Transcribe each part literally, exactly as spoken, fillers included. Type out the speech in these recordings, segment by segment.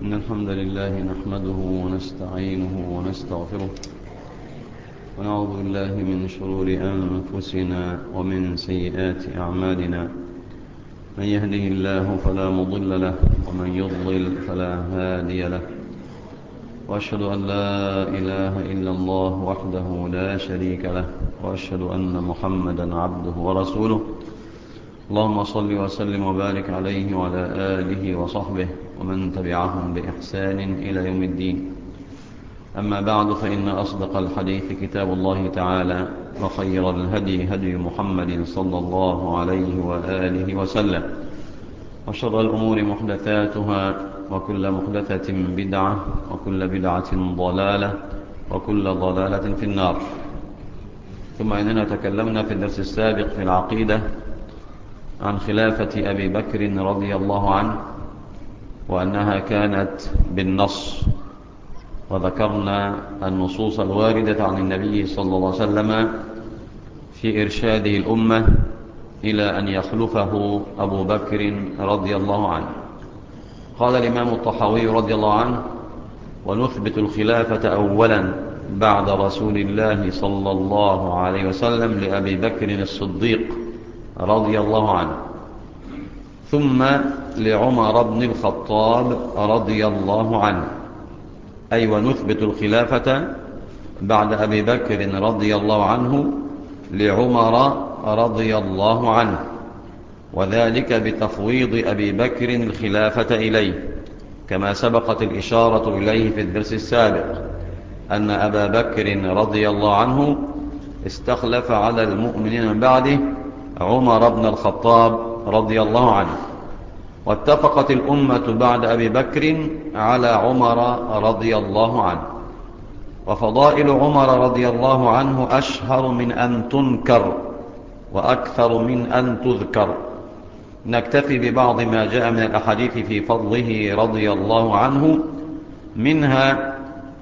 إن الحمد لله نحمده ونستعينه ونستغفره ونعوذ بالله من شرور أنفسنا ومن سيئات أعمالنا. من يهده الله فلا مضل له ومن يضلل فلا هادي له، وأشهد أن لا إله إلا الله وحده لا شريك له، وأشهد أن محمدا عبده ورسوله. اللهم صل وسلم وبارك عليه وعلى آله وصحبه ومن تبعهم بإحسان إلى يوم الدين. أما بعد، فإن أصدق الحديث كتاب الله تعالى، وخير الهدي هدي محمد صلى الله عليه وآله وسلم، وشر الأمور محدثاتها، وكل محدثة بدعة، وكل بدعة ضلالة، وكل ضلالة في النار. ثم إننا تكلمنا في الدرس السابق في العقيدة عن خلافة أبي بكر رضي الله عنه، وأنها كانت بالنص، وذكرنا النصوص الواردة عن النبي صلى الله عليه وسلم في إرشاده الأمة إلى أن يخلفه أبو بكر رضي الله عنه. قال الإمام الطحاوي رضي الله عنه: ونثبت الخلافة أولا بعد رسول الله صلى الله عليه وسلم لأبي بكر الصديق رضي الله عنه، ثم لعمر بن الخطاب رضي الله عنه، أي ونثبت الخلافة بعد أبي بكر رضي الله عنه لعمر رضي الله عنه، وذلك بتفويض أبي بكر الخلافة إليه، كما سبقت الإشارة إليه في الدرس السابق أن أبا بكر رضي الله عنه استخلف على المؤمنين من بعده عمر بن الخطاب رضي الله عنه. واتفقت الأمة بعد أبي بكر على عمر رضي الله عنه، وفضائل عمر رضي الله عنه أشهر من أن تنكر وأكثر من أن تذكر. نكتفي ببعض ما جاء من الأحاديث في فضله رضي الله عنه، منها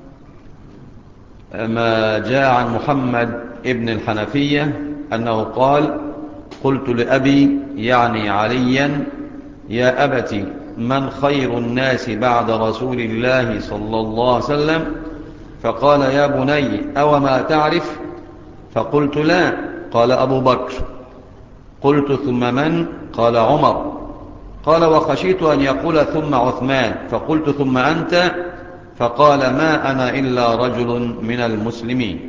ما جاء عن محمد ابن الحنفية أنه قال: قلت لأبي يعني عليا: يا أبت، من خير الناس بعد رسول الله صلى الله عليه وسلم؟ فقال: يا بني، أو ما تعرف؟ فقلت: لا. قال: أبو بكر. قلت: ثم من؟ قال: عمر. قال: وخشيت أن يقول ثم عثمان، فقلت: ثم أنت؟ فقال: ما أنا إلا رجل من المسلمين.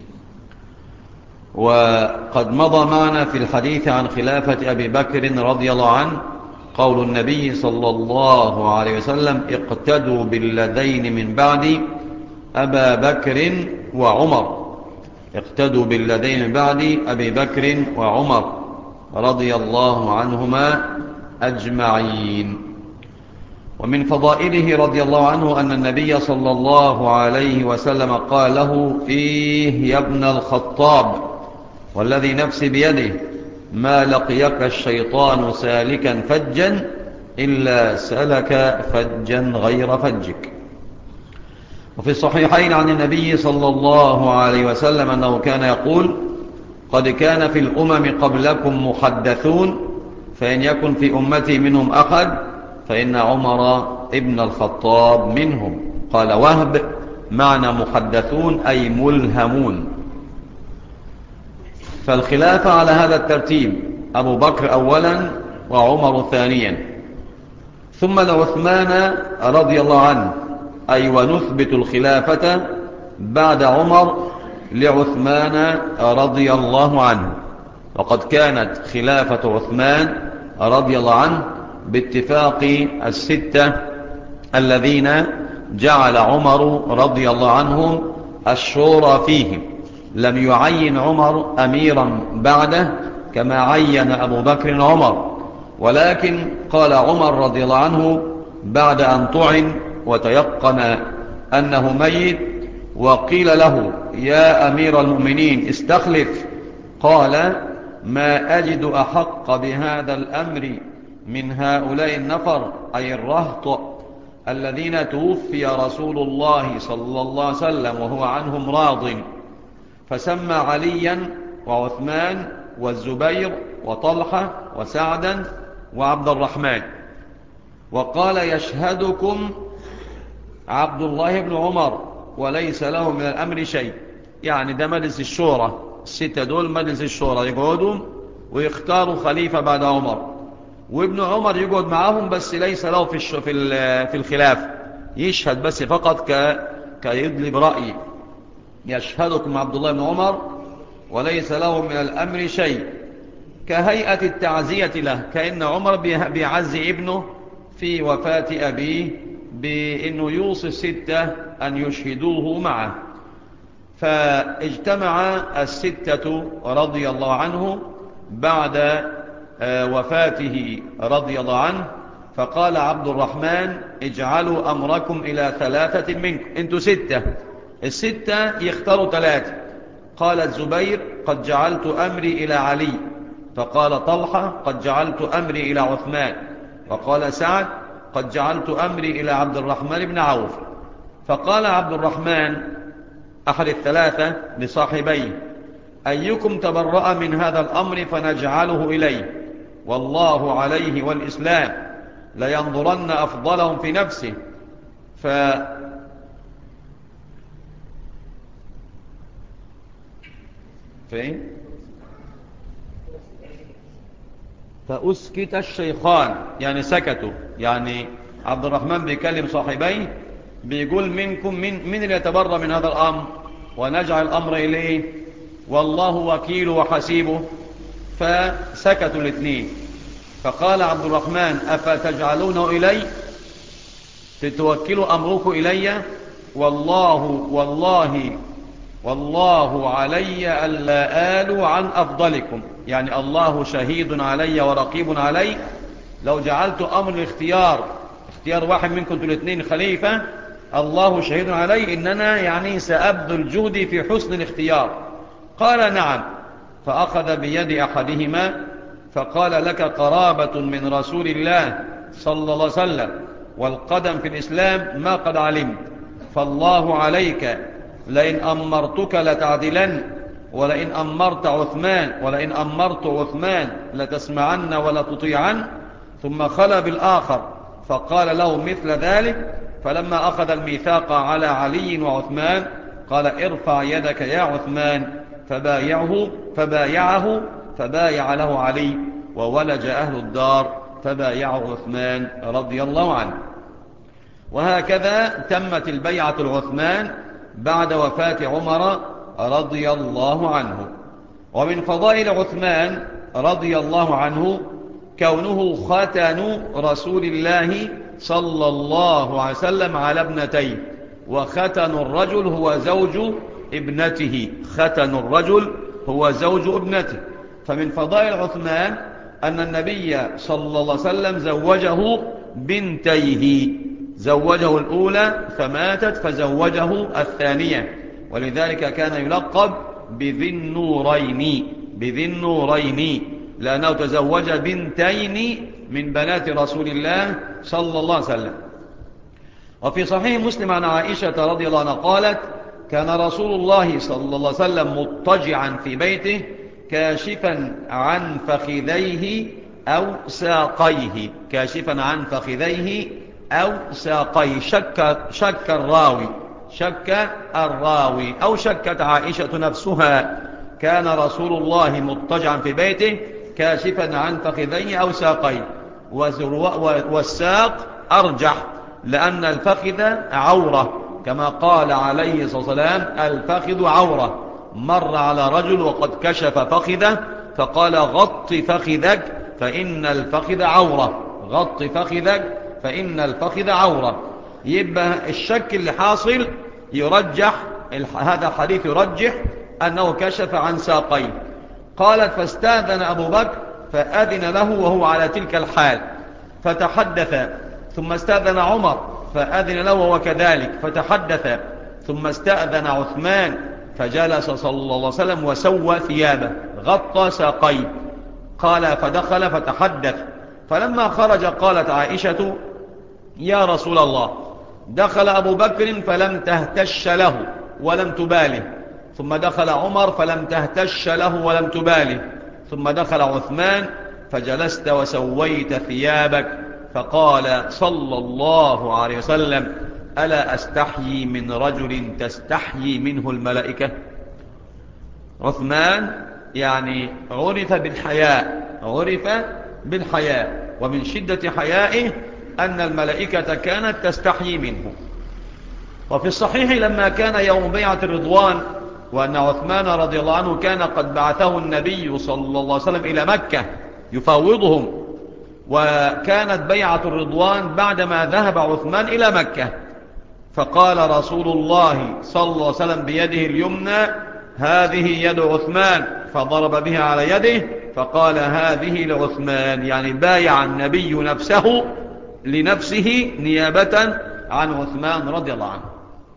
وقد مضى معنا في الحديث عن خلافة أبي بكر رضي الله عنه قول النبي صلى الله عليه وسلم: اقتدوا بالذين من بعد أبا بكر وعمر. اقتدوا بالذين من بعد أبي بكر وعمر رضي الله عنهما أجمعين. ومن فضائله رضي الله عنه أن النبي صلى الله عليه وسلم قال له: إيه يا ابن الخطاب، والذي نفسي بيده، ما لقيك الشيطان سالكا فجا إلا سلك فجا غير فجك. وفي الصحيحين عن النبي صلى الله عليه وسلم أنه كان يقول: قد كان في الأمم قبلكم محدثون، فإن يكن في أمتي منهم أحد فإن عمر ابن الخطاب منهم. قال وهب: معنى محدثون أي ملهمون. فالخلافة على هذا الترتيب: أبو بكر أولا، وعمر ثانيا، ثم لعثمان رضي الله عنه، أي ونثبت الخلافة بعد عمر لعثمان رضي الله عنه. وقد كانت خلافة عثمان رضي الله عنه باتفاق الستة الذين جعل عمر رضي الله عنهم الشورى فيهم. لم يعين عمر أميرا بعده كما عين أبو بكر عمر، ولكن قال عمر رضي الله عنه بعد أن طعن وتيقن أنه ميت، وقيل له: يا أمير المؤمنين استخلف، قال: ما أجد أحق بهذا الأمر من هؤلاء النفر، أي الرهط الذين توفي رسول الله صلى الله عليه وسلم وهو عنهم راض. فسمى عليا وعثمان والزبير وطلحة وسعدا وعبد الرحمن، وقال: يشهدكم عبد الله بن عمر وليس له من الأمر شيء. يعني ده مجلس الشورى، الستة دول مجلس الشورى يقعدوا ويختاروا خليفة بعد عمر، وابن عمر يقعد معهم بس ليس له في في في الخلاف، يشهد بس فقط ك كيدلي برأي. يشهدكم عبد الله بن عمر وليس له من الأمر شيء، كهيئة التعزية له، كأن عمر بيعزي ابنه في وفاة أبيه بأنه يوصي الستة أن يشهدوه معه. فاجتمع الستة رضي الله عنه بعد وفاته رضي الله عنه، فقال عبد الرحمن اجعلوا أمركم إلى ثلاثة منكم، انتوا ستة، الستة يختاروا ثلاثة. قال الزبير قد جعلت أمري إلى علي، فقال طلحة قد جعلت أمري إلى عثمان، وقال سعد قد جعلت أمري إلى عبد الرحمن بن عوف. فقال عبد الرحمن أحد الثلاثة لصاحبيه أيكم تبرأ من هذا الأمر فنجعله إليه، والله عليه والإسلام لينظرن أفضلهم في نفسه. ف فين فأسكت الشيخان، يعني سكتوا. يعني عبد الرحمن بيكلم صاحبيه بيقول منكم من, من اللي يتبرأ من هذا الأمر ونجعل الأمر إليه، والله وكيل وحسيبه. فسكتوا الاثنين. فقال عبد الرحمن أفتجعلونه إلي، تتوكلوا أمركم إلي، والله والله والله علي ألا آل عن أفضلكم، يعني الله شهيد علي ورقيب علي، لو جعلت أمر الاختيار اختيار واحد منكم الاثنين خليفة، الله شهيد علي إننا يعني سأبذل جهدي في حسن الاختيار. قال نعم. فأخذ بيد أحدهما فقال لك قرابة من رسول الله صلى الله عليه وسلم والقدم في الإسلام ما قد علمت، فالله عليك لئن أمرتك لتعدلن، ولئن أمرت عثمان ولئن أمرت عثمان لتسمعن ولا تطيعن. ثم خلى بالآخر فقال له مثل ذلك. فلما أخذ الميثاق على علي وعثمان قال ارفع يدك يا عثمان، فبايعه فبايعه فبايع له علي، وولج أهل الدار فبايعه عثمان رضي الله عنه. وهكذا تمت البيعة العثمان بعد وفاة عمر رضي الله عنه. ومن فضائل عثمان رضي الله عنه كونه ختن رسول الله صلى الله عليه وسلم على ابنتين، وختن الرجل هو زوج ابنته، ختن الرجل هو زوج ابنته. فمن فضائل عثمان أن النبي صلى الله عليه وسلم زوجه بنتيه، زوجه الأولى فماتت فزوجه الثانية، ولذلك كان يلقب بذي النورين، بذي النورين، لأنه تزوج بنتين من بنات رسول الله صلى الله عليه وسلم. وفي صحيح مسلم عن عائشة رضي الله عنها قالت كان رسول الله صلى الله عليه وسلم مضطجعا في بيته كاشفا عن فخذيه أو ساقيه، كاشفا عن فخذيه أو ساقيه، شك, شك الراوي شك الراوي أو شكت عائشة نفسها، كان رسول الله مضطجعا في بيته كاشفا عن فخذيه أو ساقيه. والساق أرجح لأن الفخذ عورة، كما قال عليه الصلاة والسلام الفخذ عورة. مر على رجل وقد كشف فخذه فقال غط فخذك فإن الفخذ عورة، غط فخذك فإن الفخذ عورة. يبقى الشك اللي حاصل يرجح، هذا الحديث يرجح أنه كشف عن ساقيه. قالت فاستأذن أبو بكر فأذن له وهو على تلك الحال فتحدث، ثم استأذن عمر فأذن له وهو كذلك فتحدث، ثم استأذن عثمان فجلس صلى الله عليه وسلم وسوى ثيابه غطى ساقيه. قال فدخل فتحدث. فلما خرج قالت عائشة يا رسول الله دخل أبو بكر فلم تهتش له ولم تباله، ثم دخل عمر فلم تهتش له ولم تباله، ثم دخل عثمان فجلست وسويت ثيابك. فقال صلى الله عليه وسلم ألا أستحيي من رجل تستحيي منه الملائكة؟ عثمان يعني عرف بالحياء، عرف بالحياء، ومن شدة حيائه أن الملائكة كانت تستحيي منه. وفي الصحيح لما كان يوم بيعة الرضوان، وأن عثمان رضي الله عنه كان قد بعثه النبي صلى الله عليه وسلم إلى مكة يفاوضهم، وكانت بيعة الرضوان بعدما ذهب عثمان إلى مكة، فقال رسول الله صلى الله عليه وسلم بيده اليمنى: هذه يد عثمان، فضرب بها على يده فقال: هذه لعثمان، يعني بايع النبي نفسه لنفسه نيابة عن عثمان رضي الله عنه.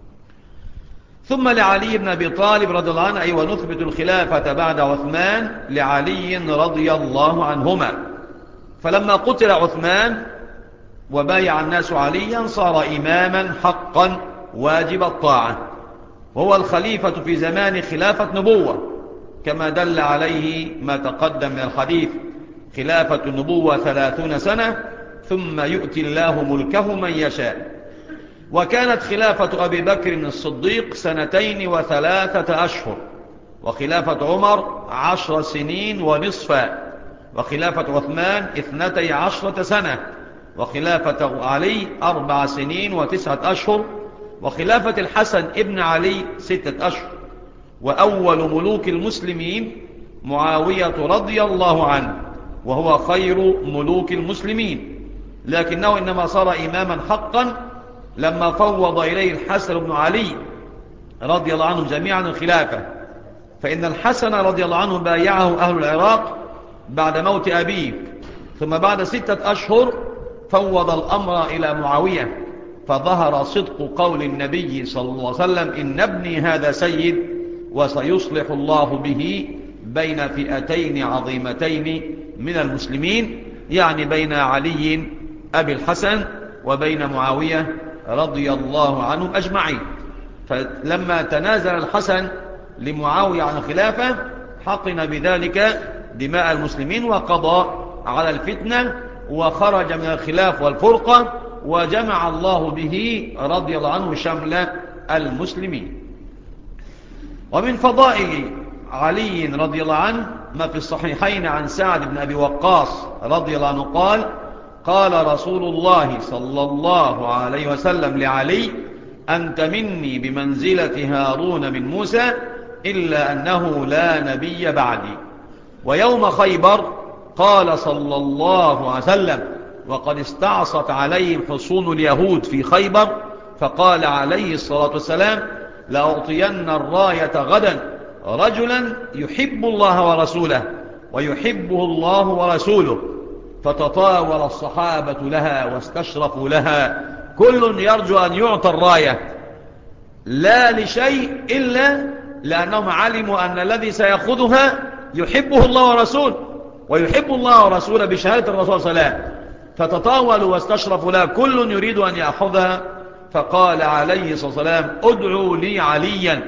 ثم لعلي بن أبي طالب رضي الله عنه، أي أيوة ونثبت الخلافة بعد عثمان لعلي رضي الله عنهما. فلما قتل عثمان وبايع الناس عليا صار إماما حقا واجب الطاعة، وهو الخليفة في زمان خلافة نبوة، كما دل عليه ما تقدم من الحديث: خلافة النبوة ثلاثون سنة ثم يؤتي الله ملكه من يشاء. وكانت خلافة أبي بكر الصديق سنتين وثلاثة أشهر، وخلافة عمر عشر سنين ونصفا، وخلافة عثمان اثنتي عشرة سنة، وخلافة علي أربع سنين وتسعة أشهر، وخلافة الحسن ابن علي ستة أشهر. وأول ملوك المسلمين معاوية رضي الله عنه، وهو خير ملوك المسلمين، لكنه إنما صار إماما حقا لما فوض إليه الحسن بن علي رضي الله عنهم جميعا الخلافة. فإن الحسن رضي الله عنه بايعه أهل العراق بعد موت أبيه، ثم بعد ستة أشهر فوض الأمر إلى معاوية، فظهر صدق قول النبي صلى الله عليه وسلم: إن ابني هذا سيد وسيصلح الله به بين فئتين عظيمتين من المسلمين، يعني بين علي أبي الحسن وبين معاوية رضي الله عنهم أجمعين. فلما تنازل الحسن لمعاوية عن الخلافة حقن بذلك دماء المسلمين وقضى على الفتنة، وخرج من الخلاف والفرقة، وجمع الله به رضي الله عنه شمل المسلمين. ومن فضائل علي رضي الله عنه ما في الصحيحين عن سعد بن أبي وقاص رضي الله عنه قال: قال رسول الله صلى الله عليه وسلم لعلي: أنت مني بمنزلة هارون من موسى، إلا أنه لا نبي بعدي. ويوم خيبر قال صلى الله عليه وسلم، وقد استعصت عليهم حصون اليهود في خيبر، فقال عليه الصلاة والسلام: لأعطين الراية غدا رجلا يحب الله ورسوله ويحبه الله ورسوله. فتطاول الصحابة لها واستشرفوا لها، كل يرجو أن يعطى الراية، لا لشيء إلا لأنهم علموا أن الذي سيأخذها يحبه الله ورسوله ويحب الله ورسوله بشهادة الرسول صلى الله عليه وسلم. فتطاولوا واستشرفوا لها، كل يريد أن يأخذها. فقال عليه الصلاة والسلام: ادعوا لي عليا.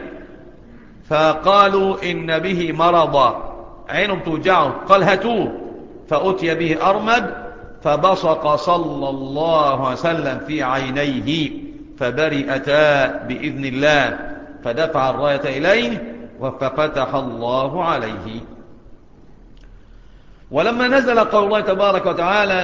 فقالوا: إن به مرضا، عينه بتوجعه. قال: هاتوه. فأتي به أرمد، فبصق صلى الله عليه وسلم في عينيه فبرئتا بإذن الله، فدفع الراية إليه ففتح الله عليه. ولما نزل قول الله تبارك وتعالى: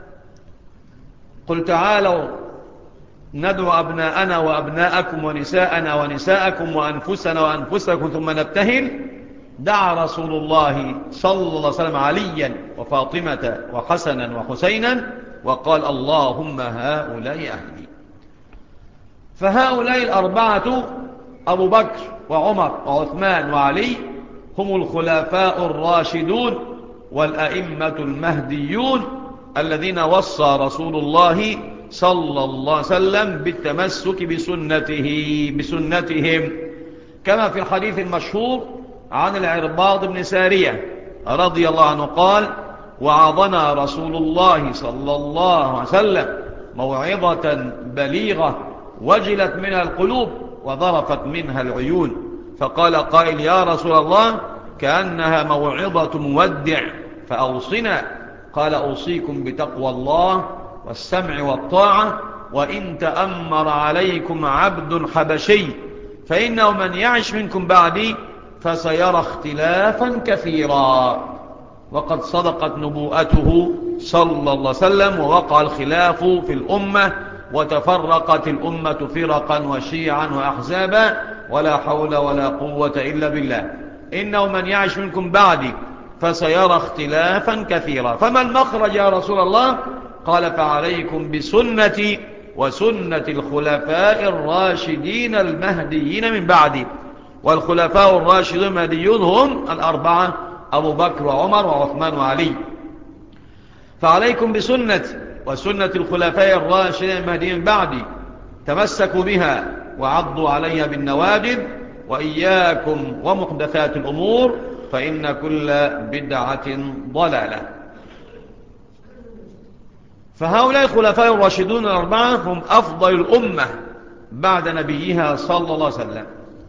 قل تعالوا ندعو أبناءنا وأبناءكم ونساءنا ونساءكم وأنفسنا وأنفسكم ثم نبتهل، دعا رسول الله صلى الله عليه وسلم عليا وفاطمة وحسنا وحسينا وقال: اللهم هؤلاء أهلي. فهؤلاء الأربعة أبو بكر وعمر وعثمان وعلي هم الخلفاء الراشدون والأئمة المهديون الذين وصى رسول الله صلى الله عليه وسلم بالتمسك بسنته بسنتهم، كما في الحديث المشهور عن العرباض بن سارية رضي الله عنه قال: وعظنا رسول الله صلى الله عليه وسلم موعظة بليغة وجلت منها القلوب وظرفت منها العيون، فقال قائل: يا رسول الله كأنها موعظة مودع فأوصنا. قال: أوصيكم بتقوى الله والسمع والطاعة وإن تأمر عليكم عبد حبشي فإنه من يعش منكم بعدي فسيرى اختلافا كثيرا. وقد صدقت نبوءته صلى الله عليه وسلم، ووقع الخلاف في الأمة، وتفرقت الأمة فرقا وشيعا وأحزابا، ولا حول ولا قوة إلا بالله. إنه من يعش منكم بعدي فسيرى اختلافا كثيرا. فما المخرج يا رسول الله؟ قال فعليكم بسنتي وسنة الخلفاء الراشدين المهديين من بعدي. والخلفاء الراشدون المهديون هم الأربعة أبو بكر وعمر وعثمان وعلي. فعليكم بسنتي وسنة الخلفاء الراشدين المهديين من بعدي، تمسكوا بها وعضوا عليها بالنواجذ، وإياكم ومحدثات الأمور فإن كل بدعة ضلالة. فهؤلاء الخلفاء الراشدون الأربعة هم أفضل الأمة بعد نبيها صلى الله عليه وسلم.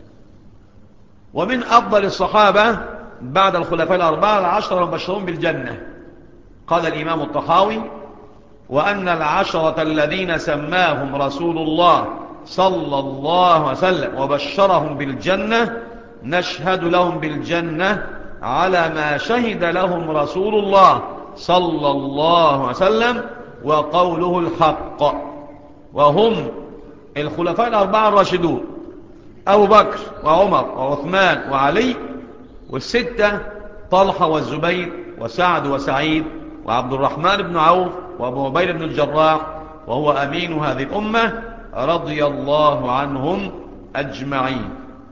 ومن أفضل الصحابة بعد الخلفاء الأربعة العشرة المبشرون بالجنة. قال الإمام الطحاوي: وأن العشرة الذين سماهم رسول الله صلى الله عليه وسلم وبشرهم بالجنة نشهد لهم بالجنة على ما شهد لهم رسول الله صلى الله عليه وسلم وقوله الحق. وهم الخلفاء الأربعة الراشدون أبو بكر وعمر وعثمان وعلي، والستة طلحة والزبير وسعد وسعيد وعبد الرحمن بن عوف وأبو عبيدة بن الجراح وهو أمين هذه الأمة رضي الله عنهم أجمعين.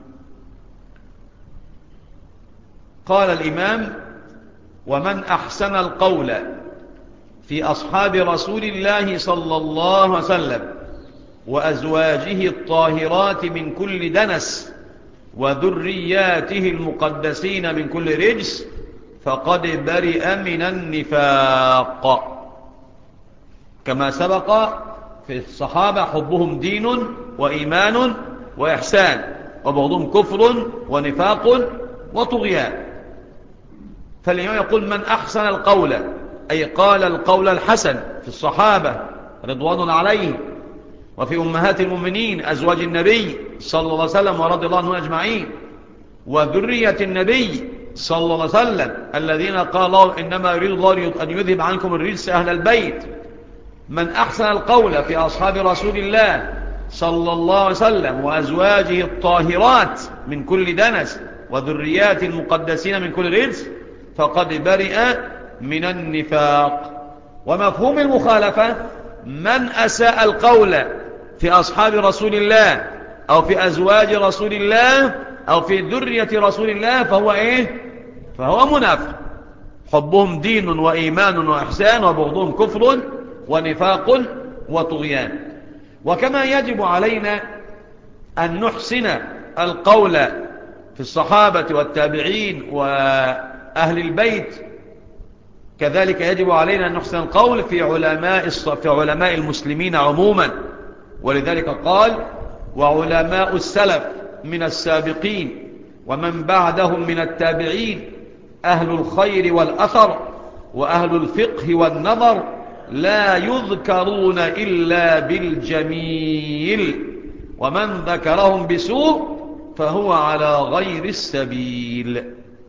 قال الإمام: ومن أحسن القول في أصحاب رسول الله صلى الله عليه وسلم وأزواجه الطاهرات من كل دنس وذرياته المقدسين من كل رجس فقد برئ من النفاق. كما سبق في الصحابة حبهم دين وإيمان وإحسان، وبغضهم كفر ونفاق وطغيان. فاليوم يقول من أحسن القول، أي قال القول الحسن في الصحابة رضوان عليهم، وفي أمهات المؤمنين أزواج النبي صلى الله عليه وسلم ورضي الله عنهم أجمعين، وذرية النبي صلى الله عليه وسلم الذين قال الله إنما يريد الله أن يذهب عنكم الرجس أهل البيت. من أحسن القول في أصحاب رسول الله صلى الله عليه وسلم وأزواجه الطاهرات من كل دنس وذريات المقدسين من كل رجس فقد برئ من النفاق. ومفهوم المخالفة: من أساء القول في أصحاب رسول الله أو في أزواج رسول الله أو في ذرية رسول الله فهو إيه؟ فهو منافق. حبهم دين وإيمان وإحسان، وبغضهم كفر ونفاق وطغيان. وكما يجب علينا أن نحسن القول في الصحابة والتابعين وأهل البيت، كذلك يجب علينا أن نحسن القول في علماء في علماء المسلمين عموما. ولذلك قال: وعلماء السلف من السابقين ومن بعدهم من التابعين أهل الخير والأثر وأهل الفقه والنظر لا يذكرون إلا بالجميل، ومن ذكرهم بسوء فهو على غير السبيل.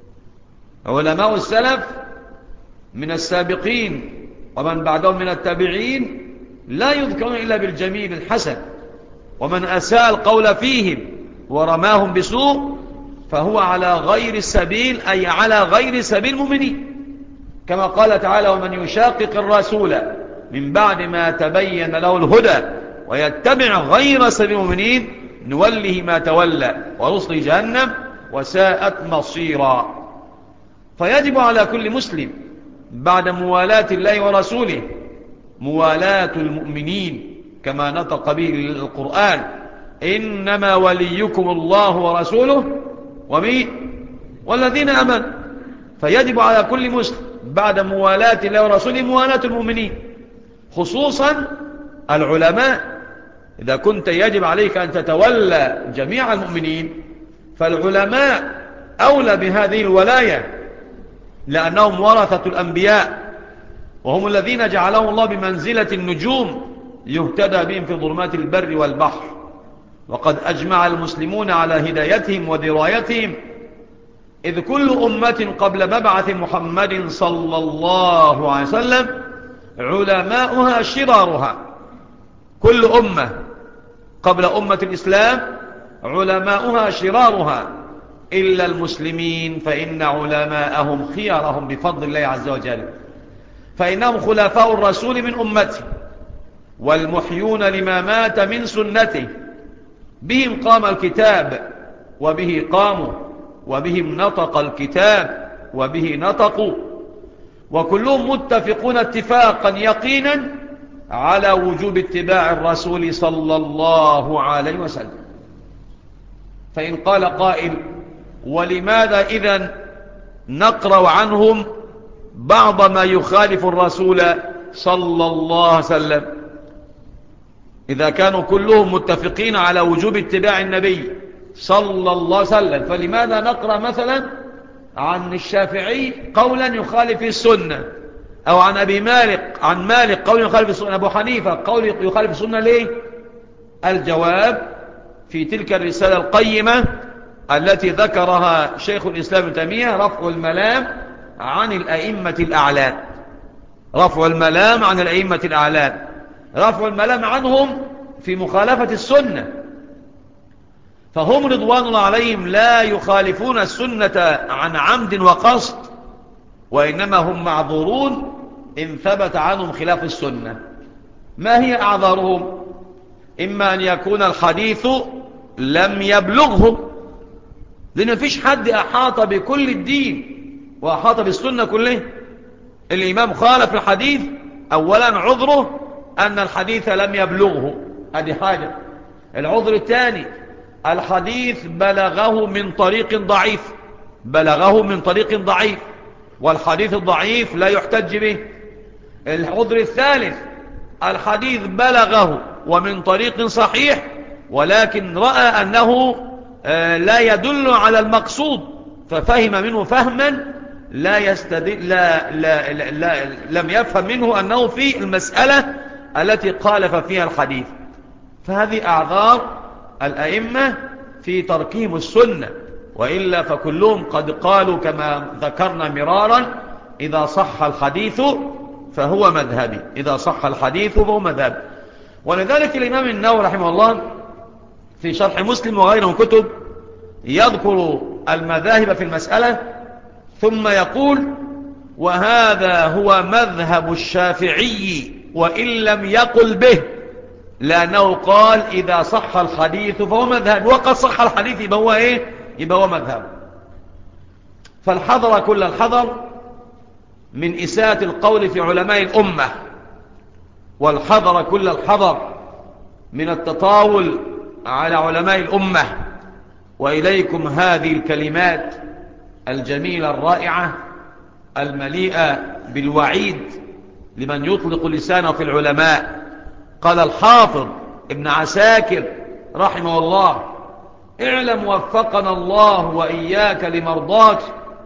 علماء السلف من السابقين ومن بعدهم من التابعين لا يذكرون إلا بالجميل الحسن، ومن أساء القول فيهم ورماهم بسوء فهو على غير السبيل، أي على غير سبيل المؤمنين. كما قال تعالى: ومن يشاقق الرسول من بعد ما تبين له الهدى ويتبع غير سبيل المؤمنين نوله ما تولى ونصلي جهنم وساءت مصيرا. فيجب على كل مسلم بعد موالاة الله ورسوله موالاة المؤمنين، كما نطق به القرآن: إنما وليكم الله ورسوله ومين والذين آمنوا. فيجب على كل مسلم بعد موالاة الله ورسوله موالاة المؤمنين، خصوصا العلماء. إذا كنت يجب عليك أن تتولى جميع المؤمنين فالعلماء أولى بهذه الولاية، لأنهم ورثة الأنبياء، وهم الذين جعلهم الله بمنزلة النجوم يهتدى بهم في ظلمات البر والبحر. وقد أجمع المسلمون على هدايتهم ودرايتهم، إذ كل أمة قبل مبعث محمد صلى الله عليه وسلم علماؤها شرارها. كل أمة قبل أمة الإسلام علماؤها شرارها، إلا المسلمين فإن علماءهم خيارهم بفضل الله عز وجل، فإنهم خلفاء الرسول من أمته، والمحيون لما مات من سنته. بهم قام الكتاب وبه قاموا، وبهم نطق الكتاب وبه نطقوا، وكلهم متفقون اتفاقا يقينا على وجوب اتباع الرسول صلى الله عليه وسلم. فإن قال قائل: ولماذا إذن نقرأ عنهم بعض ما يخالف الرسول صلى الله عليه وسلم؟ إذا كانوا كلهم متفقين على وجوب اتباع النبي صلى الله عليه وسلم، فلماذا نقرأ مثلا عن الشافعي قولا يخالف السنة، أو عن أبي مالك عن مالك قول يخالف السنة، أبو حنيفة قول يخالف السنة؟ ليه؟ الجواب في تلك الرسالة القيمة التي ذكرها شيخ الإسلام ابن تيمية: رفع الملام عن الأئمة الأعلام. رفع الملام عن الأئمة الأعلام، رفع الملام عنهم في مخالفة السنة، فهم رضوان الله عليهم لا يخالفون السنة عن عمد وقصد، وإنما هم معذورون إن ثبت عنهم خلاف السنة. ما هي أعذارهم؟ إما أن يكون الحديث لم يبلغهم، لأن مفيش حد أحاط بكل الدين وأحاط بالسنة كله. الإمام خالف الحديث، أولا عذره أن الحديث لم يبلغه، هذه حاجة. العذر الثاني: الحديث بلغه من طريق ضعيف، بلغه من طريق ضعيف، والحديث الضعيف لا يحتج به. العذر الثالث: الحديث بلغه ومن طريق صحيح، ولكن رأى أنه لا يدل على المقصود، ففهم منه فهما لا يستدل لا لا لا لا لم يفهم منه أنه في المسألة التي قالف فيها الحديث. فهذه أعذار الأئمة في تركهم السنة، وإلا فكلهم قد قالوا كما ذكرنا مرارا: إذا صح الحديث فهو مذهبي، إذا صح الحديث فهو مذهبي. ولذلك الإمام النووي رحمه الله في شرح مسلم وغيره من كتب يذكر المذاهب في المسألة، ثم يقول: وهذا هو مذهب الشافعي وإن لم يقل به، لأنه قال إذا صح الحديث فهو مذهب، وقد صح الحديث يبقى هو إيه؟ يبقى هو مذهب. فالحذر كل الحذر من إساءة القول في علماء الأمة، والحذر كل الحذر من التطاول على علماء الأمة. وإليكم هذه الكلمات الجميلة الرائعة المليئة بالوعيد لمن يطلق لسانه في العلماء. قال الحافظ ابن عساكر رحمه الله: اعلم وفقنا الله وإياك لمرضاك،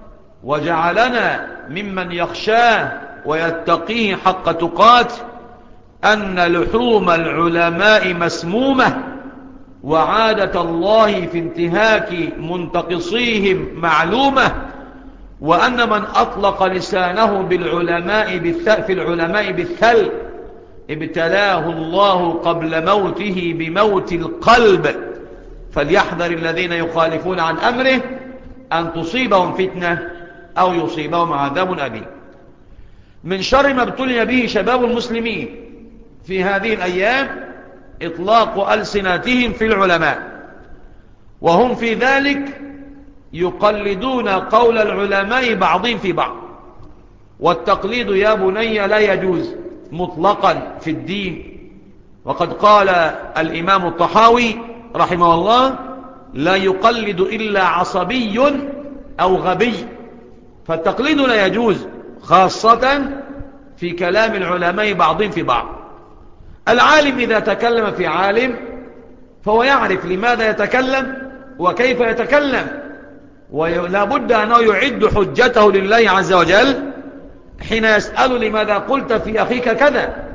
وجعلنا ممن يخشاه ويتقيه حق تقات، أن لحوم العلماء مسمومة، وعادة الله في انتهاك منتقصيهم معلومة، وأن من أطلق لسانه بالعلماء في العلماء بالثل ابتلاه الله قبل موته بموت القلب، فليحذر الذين يخالفون عن أمره أن تصيبهم فتنة أو يصيبهم عذاب أليم. من شر ما ابتلي به شباب المسلمين في هذه الأيام إطلاق ألسنتهم في العلماء، وهم في ذلك يقلدون قول العلماء بعضهم في بعض. والتقليد يا بني لا يجوز مطلقا في الدين، وقد قال الإمام الطحاوي رحمه الله: لا يقلد إلا عصبي أو غبي. فالتقليد لا يجوز خاصة في كلام العلماء بعضهم في بعض. العالم إذا تكلم في عالم فهو يعرف لماذا يتكلم وكيف يتكلم، ولا بد أنه يعد حجته لله عز وجل حين يسأل: لماذا قلت في أخيك كذا؟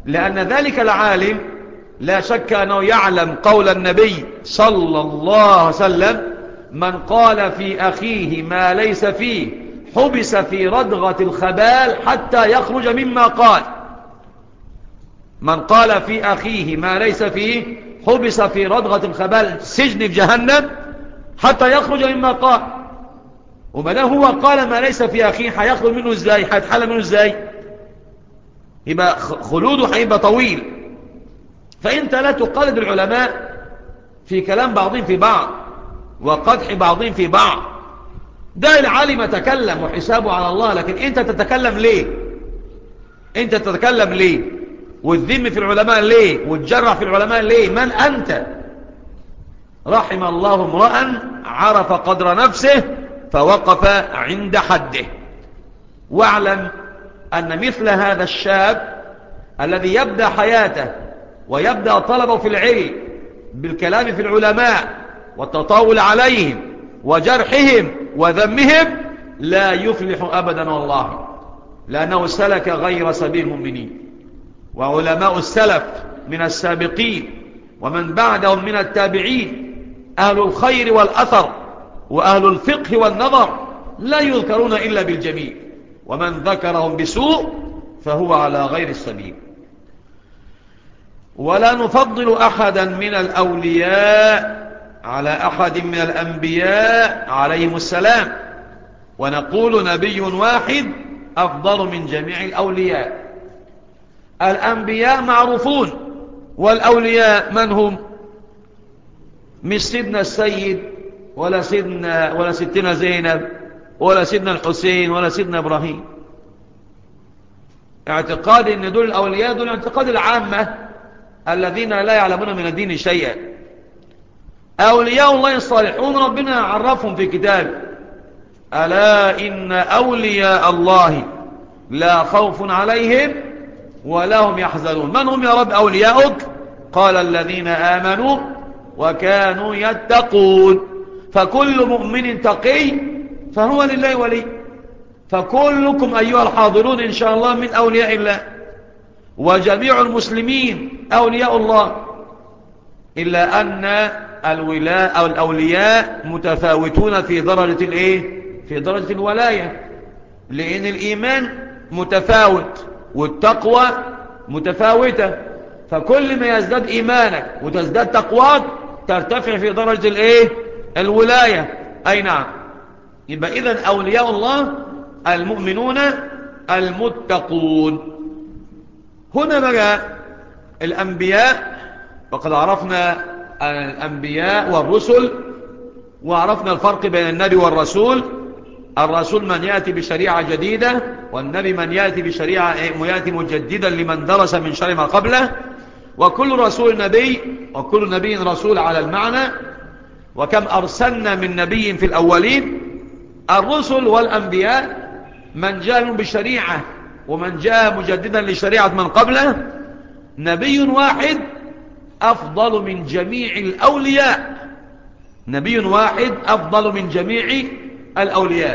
لأن ذلك العالم لا شك أنه يعلم قول النبي صلى الله عليه وسلم: من قال في أخيه ما ليس فيه حبس في ردغة الخبال حتى يخرج مما قال. من قال في أخيه ما ليس فيه حبس في ردغة الخبال، سجن في جهنم، حتى يخرج مما قال. وما هو قال ما ليس في أخيه، هيخرج منه ازاي؟ هيتحل منه ازاي؟ يبقى خلوده هيبقى طويل. فانت لا تقلد العلماء في كلام بعضهم في بعض وقدح بعضهم في بعض. ده العالم تكلم وحسابه على الله، لكن انت تتكلم ليه؟ انت تتكلم ليه والذم في العلماء ليه والجرح في العلماء ليه؟ من أنت؟ رحم الله امرأ عرف قدر نفسه فوقف عند حده. واعلم أن مثل هذا الشاب الذي يبدأ حياته ويبدأ طلبه في العلم بالكلام في العلماء والتطاول عليهم وجرحهم وذمهم لا يفلح أبدا والله، لأنه سلك غير سبيل المؤمنين. وعلماء السلف من السابقين ومن بعدهم من التابعين أهل الخير والأثر وأهل الفقه والنظر لا يذكرون إلا بالجميل، ومن ذكرهم بسوء فهو على غير السبيل. ولا نفضل أحدا من الأولياء على أحد من الأنبياء عليهم السلام، ونقول نبي واحد أفضل من جميع الأولياء. الأنبياء معروفون، والأولياء من هم؟ مش سيدنا السيد ولا سيدنا ولا ستنا زينب ولا سيدنا الحسين ولا سيدنا إبراهيم. اعتقاد ان دول الأولياء دول اعتقاد العامة الذين لا يعلمون من الدين شيئا. أولياء الله الصالحون ربنا عرفهم في كتابه: ألا إن أولياء الله لا خوف عليهم ولا هم يحزنون. من هم يا رب أولياؤك؟ قال: الذين آمنوا وكانوا يتقون. فكل مؤمن تقي فهو لله ولي. فكلكم أيها الحاضرون إن شاء الله من أولياء الله، وجميع المسلمين أولياء الله، إلا أن الولاء أو الأولياء متفاوتون في درجة الإيه؟ في درجة الولاية، لأن الإيمان متفاوت والتقوى متفاوتة. فكل ما يزداد إيمانك وتزداد تقواك ترتفع في درجة الإيه؟ الولاية. أي نعم. يبقى إذن أولياء الله المؤمنون المتقون. هنا بقى الأنبياء، وقد عرفنا الأنبياء والرسل، وعرفنا الفرق بين النبي والرسول. الرسول من يأتي بشريعة جديدة، والنبي من يأتي بشريعة يأتي مجددا لمن درس من شرع ما قبله. وكل رسول نبي وكل نبي رسول على المعنى. وكم أرسلنا من نبي في الأولين. الرسل والأنبياء من جاء بشريعة ومن جاء مجددا لشريعة من قبله. نبي واحد أفضل من جميع الأولياء. نبي واحد أفضل من جميع الأولياء.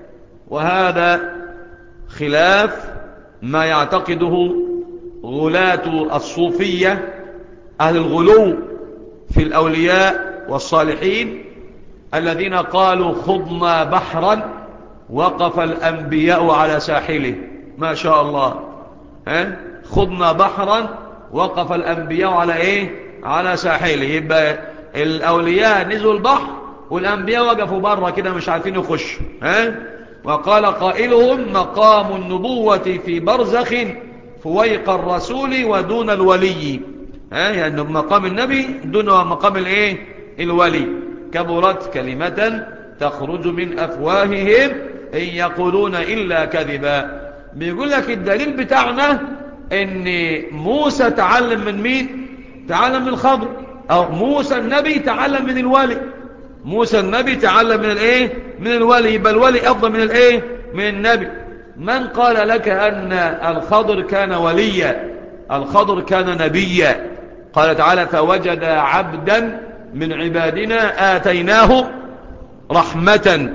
وهذا خلاف ما يعتقده غلاة الصوفية أهل الغلو في الأولياء والصالحين، الذين قالوا: خضنا بحرا وقف الأنبياء على ساحله. ما شاء الله، ها؟ خضنا بحرا وقف الأنبياء على إيه؟ على ساحله. يبقى الأولياء نزلوا البحر والأنبياء وقفوا بره كده مش عارفين يخشوا. ها؟ وقال قائلهم: مقام النبوة في برزخ فويق الرسول ودون الولي. ها؟ يعني مقام النبي دون مقام الايه؟ الولي. كبرت كلمة تخرج من أفواههم إن يقولون إلا كذبا. بيقول لك الدليل بتاعنا ان موسى تعلم من مين؟ تعلم من الخضر. او موسى النبي تعلم من الولي. موسى النبي تعلم من الايه؟ من الولي. يبقى الولي افضل من الايه؟ من النبي. من قال لك ان الخضر كان وليا؟ الخضر كان نبيا. قال تعالى: فوجد عبدا من عبادنا آتيناه رحمة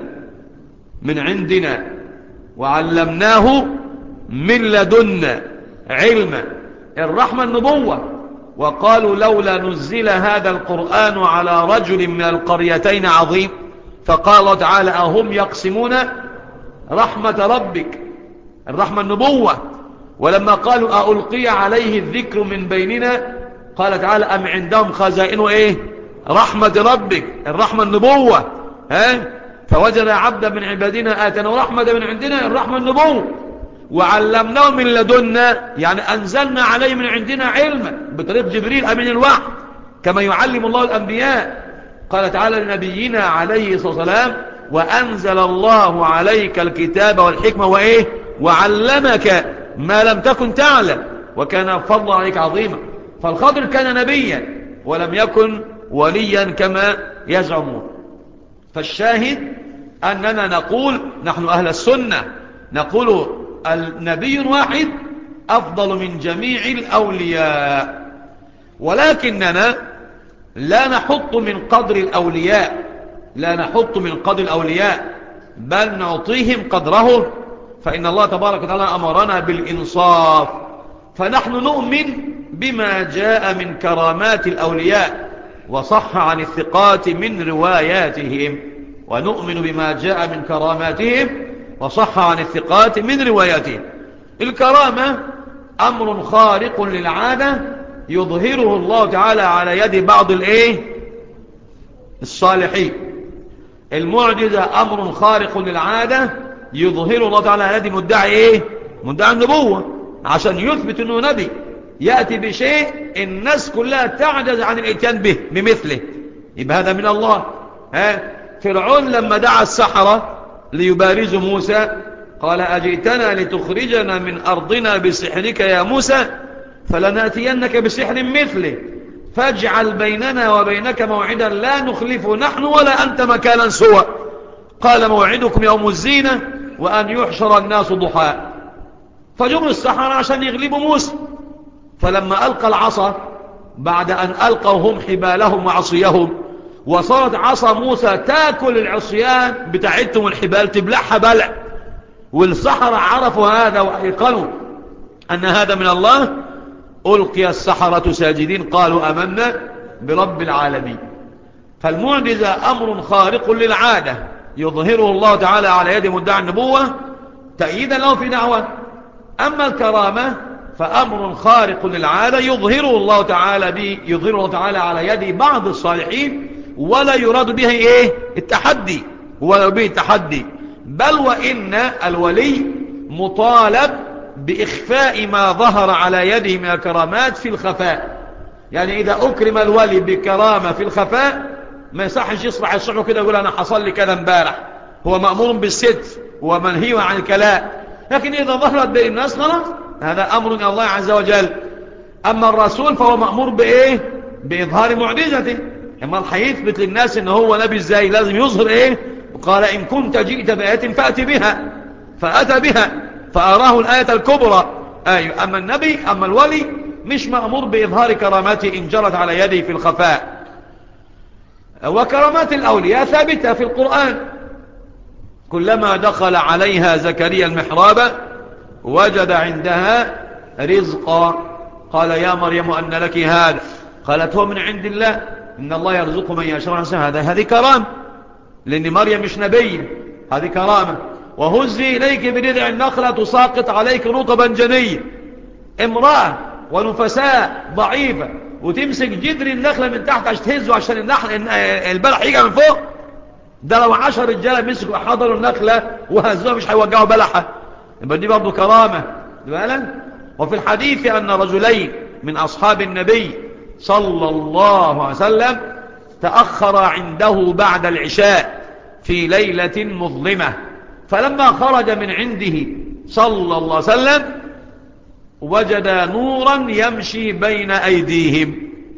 من عندنا وعلمناه من لدنا علما. الرحمة النبوة. وقالوا لولا نزل هذا القرآن على رجل من القريتين عظيم. فقال الله تعالى أهم يقسمون رحمة ربك، الرحمة النبوة. ولما قالوا ألقي عليه الذكر من بيننا قال تعالى أم عندهم خزائن إيه رحمة ربك، الرحمة النبوة. ها فوجد عبدا من عبادنا آتنا رحمة من عندنا، الرحمة النبوة. وعلمناه من لدنا يعني أنزلنا عليه من عندنا علما بطريق جبريل أمين الوحي كما يعلم الله الأنبياء. قال تعالى لنبينا عليه الصلاة والسلام وأنزل الله عليك الكتاب والحكمة وإيه وعلمك ما لم تكن تعلم وكان فضل عليك عظيما. فالخضر كان نبيا ولم يكن وليا كما يزعمون. فالشاهد أننا نقول نحن أهل السنة نقول النبي واحد أفضل من جميع الأولياء، ولكننا لا نحط من قدر الأولياء لا نحط من قدر الأولياء بل نعطيهم قدرهم. فإن الله تبارك وتعالى أمرنا بالإنصاف، فنحن نؤمن بما جاء من كرامات الأولياء وصح عن الثقات من رواياتهم، ونؤمن بما جاء من كراماتهم وصح عن الثقات من رواياتهم. الكرامة أمر خارق للعادة يظهره الله تعالى على يد بعض الايه الصالحين. المعجزة أمر خارق للعادة يظهره الله تعالى على يد مدعي ايه مدعي النبوة عشان يثبت انه نبي يأتي بشيء الناس كلها تعجز عن الاتيان به بمثله، يبقى هذا من الله. ها فرعون لما دعا السحرة ليبارزوا موسى قال أجئتنا لتخرجنا من أرضنا بسحرك يا موسى فلنأتينك بسحر مثله فاجعل بيننا وبينك موعدا لا نخلف نحن ولا أنت مكانا سوى. قال موعدكم يوم الزينة وأن يحشر الناس ضحى. فجم السحرة عشان يغلبوا موسى، فلما ألقى العصا بعد أن ألقوا هم حبالهم وعصيهم وصارت عصا موسى تاكل العصيان بتاعتهم الحبال تبلعها بلع، والسحرة عرفوا هذا وأيقنوا أن هذا من الله، ألقي السحرة ساجدين قالوا أمنا برب العالمين. فالمعجزة أمر خارق للعادة يظهره الله تعالى على يد مدعي النبوة تأييدا له في دعوة. أما الكرامة فأمر خارق للعادة يظهره الله تعالى به يظهره الله تعالى على يد بعض الصالحين ولا يراد به إيه التحدي ولا به التحدي، بل وإن الولي مطالب بإخفاء ما ظهر على يده من الكرامات في الخفاء. يعني إذا أكرم الولي بكرامة في الخفاء ما يصحش يصبح الصبح كده يقول أنا حصل لي كذا امبارح، هو مأمور بالستر ومنهي عن الكلام. لكن إذا ظهرت بين الناس خلاص هذا أمر من الله عز وجل. أما الرسول فهو مأمور بإيه بإظهار معجزته، أما هيثبت للناس إن هو نبي إزاي لازم يظهر إيه. قال إن كنت جئت بآية فأتي بها فأتى بها فأراه الآية الكبرى. أيوة. أما النبي أما الولي مش مأمور بإظهار كراماته إن جرت على يده في الخفاء. وكرامات الأولياء ثابتة في القرآن. كلما دخل عليها زكريا المحراب وجد عندها رزقا قال يا مريم أن لك هذا قالت هو من عند الله إن الله يرزق من يشاء. هذا هذه كرامة لأن مريم مش نبي، هذه كرامة. وهزي إليك بجذع النخلة تساقط عليك رطبا جنيا. امرأة ونفساء ضعيفة وتمسك جدر النخلة من تحت عشان تهزه عشان النخل البلح يجي من فوق. ده لو عشر رجالة مسكوا حضروا النخلة وهزوها مش هيوجعوا بلحة، يبقى دي برضه كرامة. وفي الحديث أن رجلين من أصحاب النبي صلى الله عليه وسلم تأخر عنده بعد العشاء في ليلة مظلمة، فلما خرج من عنده صلى الله عليه وسلم وجد نورا يمشي بين أيديهم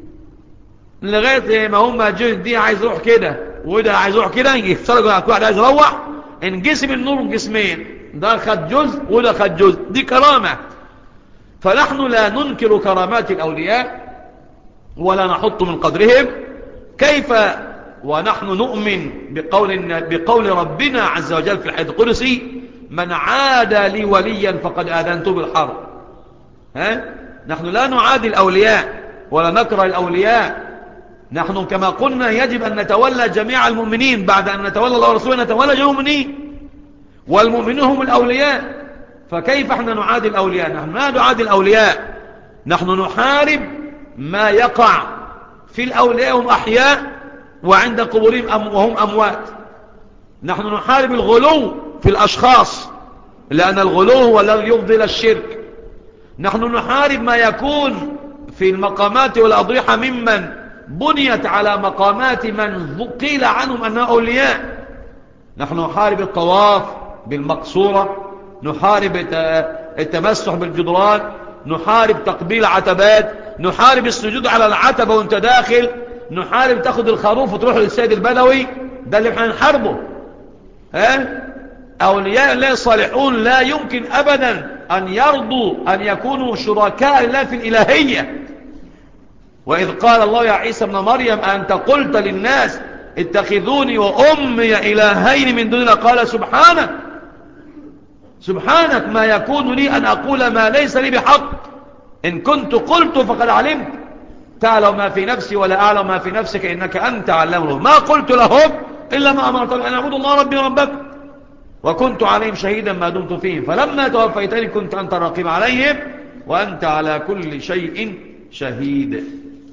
لغاية ما هم جهد دي عايز يروح كده وده عايز يروح كده يفترقوا على كل واحد عايز يروح انقسم النور قسمين، ده خد جزء وده خد جزء. دي كرامة. فنحن لا ننكر كرامات الأولياء ولا نحط من قدرهم. كيف ونحن نؤمن بقول, بقول ربنا عز وجل في الحديث القدسي من عادى لي وليا فقد آذنته بالحرب. ها؟ نحن لا نعادي الأولياء ولا نكره الأولياء. نحن كما قلنا يجب أن نتولى جميع المؤمنين، بعد أن نتولى الله ورسوله نتولى جميع المؤمنين، والمؤمنون هم الأولياء. فكيف احنا نعادي الأولياء؟ نحن لا نعادي الأولياء، نحن نحارب ما يقع في الأولياء هم أحياء وعند قبورهم أم وهم أموات. نحن نحارب الغلو في الأشخاص، لأن الغلو هو الذي يفضي إلى الشرك. نحن نحارب ما يكون في المقامات والأضرحة ممن بنيت على مقامات من قيل عنهم أنهم أولياء. نحن نحارب الطواف بالمقصورة، نحارب التمسح بالجدران، نحارب تقبيل عتبات، نحارب السجود على العتبة وانت داخل، نحارب تاخد الخروف وتروح للسيد البدوي. ده اللي احنا نحاربه. ها؟ أولياء الله الصالحون لا يمكن أبدا أن يرضوا أن يكونوا شركاء الله في الإلهية. وإذ قال الله يا عيسى ابن مريم أنت قلت للناس اتخذوني وأمي إلهين من دون الله، قال سبحانك سبحانك ما يكون لي أن أقول ما ليس لي بحق، إن كنت قلت فقد علمت، تعلم ما في نفسي ولا أعلم ما في نفسك إنك أنت علام الغيوب. ما قلت لهم إلا ما أمرتهم أن أعبدوا الله ربي وربكم وكنت عليهم شهيدا ما دمت فيهم، فلما توفيتني كنت أنت الرقيب عليهم وأنت على كل شيء شهيد.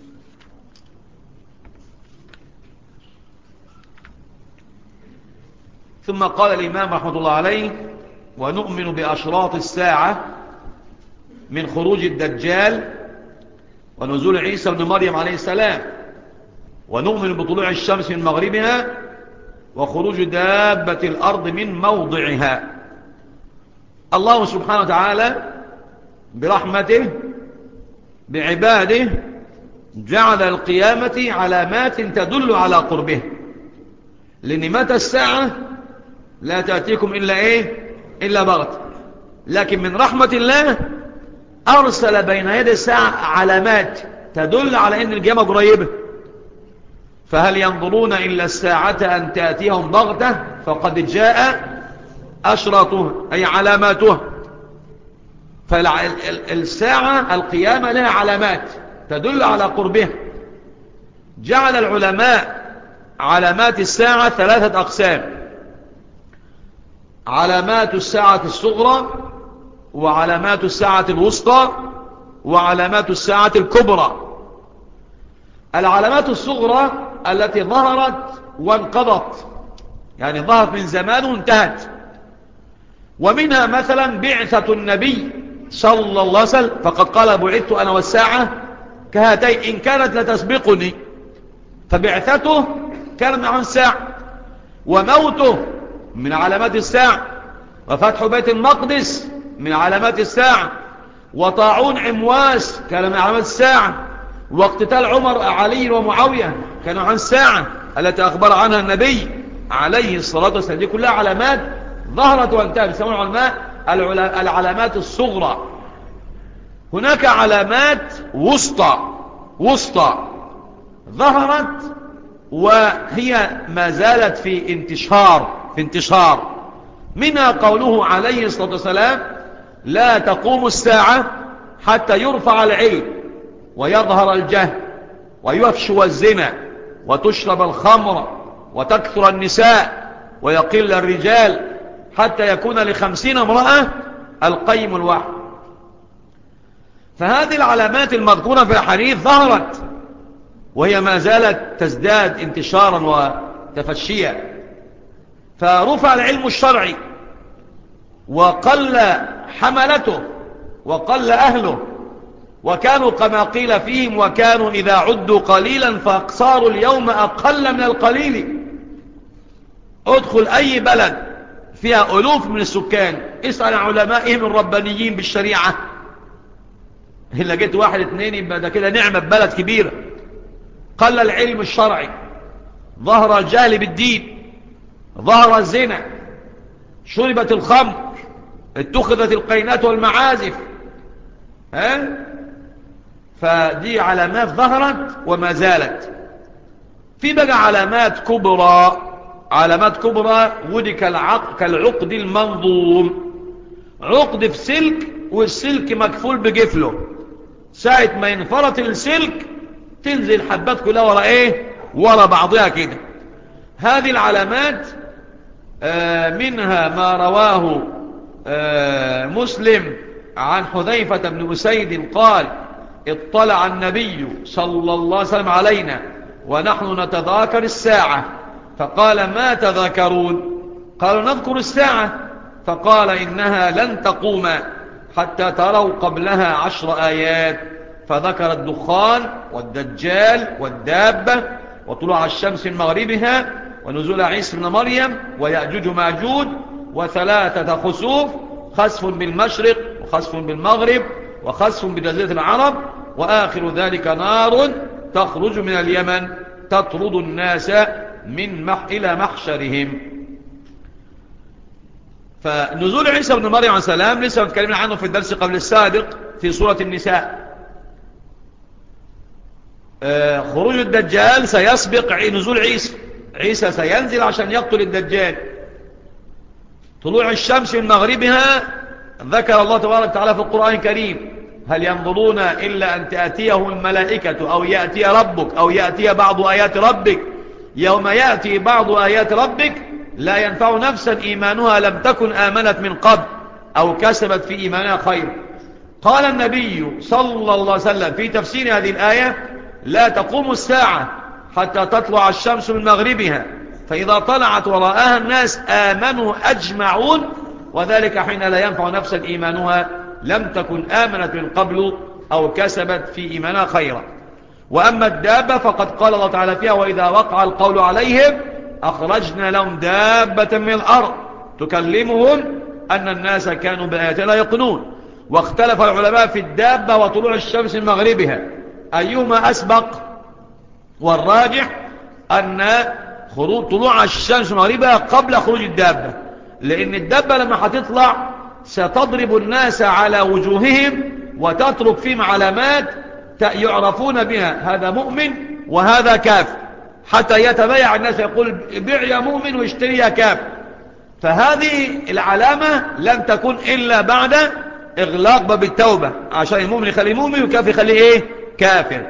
ثم قال الإمام رحمة الله عليه ونؤمن بأشراط الساعة من خروج الدجال ونزول عيسى بن مريم عليه السلام، ونؤمن بطلوع الشمس من مغربها وخروج دابة الأرض من موضعها. الله سبحانه وتعالى برحمته بعباده جعل القيامة علامات تدل على قربه، لأن متى الساعة لا تأتيكم إلا إيه إلا بغت، لكن من رحمة الله أرسل بين يدي الساعة علامات تدل على أن القيامة قريبة. فهل ينظرون إلا الساعة أن تأتيهم بغتة فقد جاء أشراطها أي علاماتها. فالساعة القيامة لها علامات تدل على قربها. جعل العلماء علامات الساعة ثلاثة أقسام: علامات الساعة الصغرى، وعلامات الساعة الوسطى، وعلامات الساعة الكبرى. العلامات الصغرى التي ظهرت وانقضت، يعني ظهرت من زمان وانتهت، ومنها مثلا بعثة النبي صلى الله عليه وسلم، فقد قال بعثت أنا والساعة كهاتين إن كانت لتسبقني، فبعثته كان عن الساعة، وموته من علامات الساعة، وفتح بيت المقدس من علامات الساعة، وطاعون عمواس كان من علامات الساعة، واقتتال عمر علي ومعاوية كانوا عن الساعة التي أخبر عنها النبي عليه الصلاة والسلام. دي كلها علامات ظهرت وانتهت، يسمون العلماء العلامات الصغرى. هناك علامات وسطى وسطى ظهرت وهي ما زالت في انتشار في انتشار منها قوله عليه الصلاة والسلام لا تقوم الساعة حتى يرفع العلم ويظهر الجهل ويفشو الزنا وتشرب الخمر وتكثر النساء ويقل الرجال حتى يكون لخمسين امرأة القيم الواحد. فهذه العلامات المذكورة في الحديث ظهرت وهي ما زالت تزداد انتشارا وتفشيا. فرفع العلم الشرعي وقل حملته وقل أهله، وكانوا كما قيل فيهم وكانوا إذا عدوا قليلا فأقصاروا اليوم أقل من القليل. ادخل أي بلد فيها ألوف من السكان اسأل علمائهم الربانيين بالشريعة، إلا جيت واحد اتنين يبقى ده كده نعمة بلد كبيرة. قل العلم الشرعي، ظهر الجهل بالدين، ظهر الزنا، شربت الخمر، اتخذت القينات والمعازف. ها؟ فدي علامات ظهرت وما زالت. في بقى علامات كبرى، علامات كبرى ودي كالعقد المنظوم، عقد في سلك والسلك مكفول بجفله، ساعة ما ينفرط السلك تنزل الحبات كلها ورا ايه ورا بعضها كده. هذه العلامات آه منها ما رواه آه مسلم عن حذيفة بن أسيد قال اطلع النبي صلى الله عليه وسلم علينا ونحن نتذاكر الساعة فقال ما تذاكرون؟ قالوا نذكر الساعة. فقال إنها لن تقوم حتى تروا قبلها عشر آيات، فذكر الدخان والدجال والدابة وطلوع الشمس من مغربها ونزول عيسى بن مريم ويأجوج ماجوج وثلاثة خسوف، خسف بالمشرق وخسف بالمغرب وخسف بجزيرة العرب، وآخر ذلك نار تخرج من اليمن تطرد الناس من مح إلى محشرهم. فنزول عيسى بن مريم عليه السلام لسه نتكلمنا عنه في الدرس قبل السابق في سورة النساء. آه خروج الدجال سيسبق نزول عيسى، عيسى سينزل عشان يقتل الدجال. طلوع الشمس من مغربها ذكر الله تبارك وتعالى في القرآن الكريم هل ينظرون إلا أن تأتيهم الملائكة أو يأتي ربك أو يأتي بعض آيات ربك يوم يأتي بعض آيات ربك لا ينفع نفسا إيمانها لم تكن آمنت من قبل أو كسبت في إيمانها خير. قال النبي صلى الله عليه وسلم في تفسير هذه الآية لا تقوم الساعة حتى تطلع الشمس من مغربها فإذا طلعت وراءها الناس آمنوا أجمعون وذلك حين لا ينفع نفسا إيمانها لم تكن آمنت من قبل أو كسبت في إيمانها خيرا. وأما الدابة فقد قال الله تعالى فيها وإذا وقع القول عليهم أخرجنا لهم دابة من الأرض تكلمهم أن الناس كانوا بآياتنا يقنون. واختلف العلماء في الدابة وطلوع الشمس من مغربها أيهما أسبق، والراجح أن خروج طلوع الشمس من مغربها قبل خروج الدابة، لأن الدابة لما هتطلع ستضرب الناس على وجوههم وتترك فيهم علامات يعرفون بها هذا مؤمن وهذا كافر، حتى يتبايع الناس يقول بيع يا مؤمن واشتري يا كافر. فهذه العلامة لن تكون إلا بعد إغلاق باب التوبة عشان المؤمن يخليه مؤمن والكافر يخليه إيه كافر.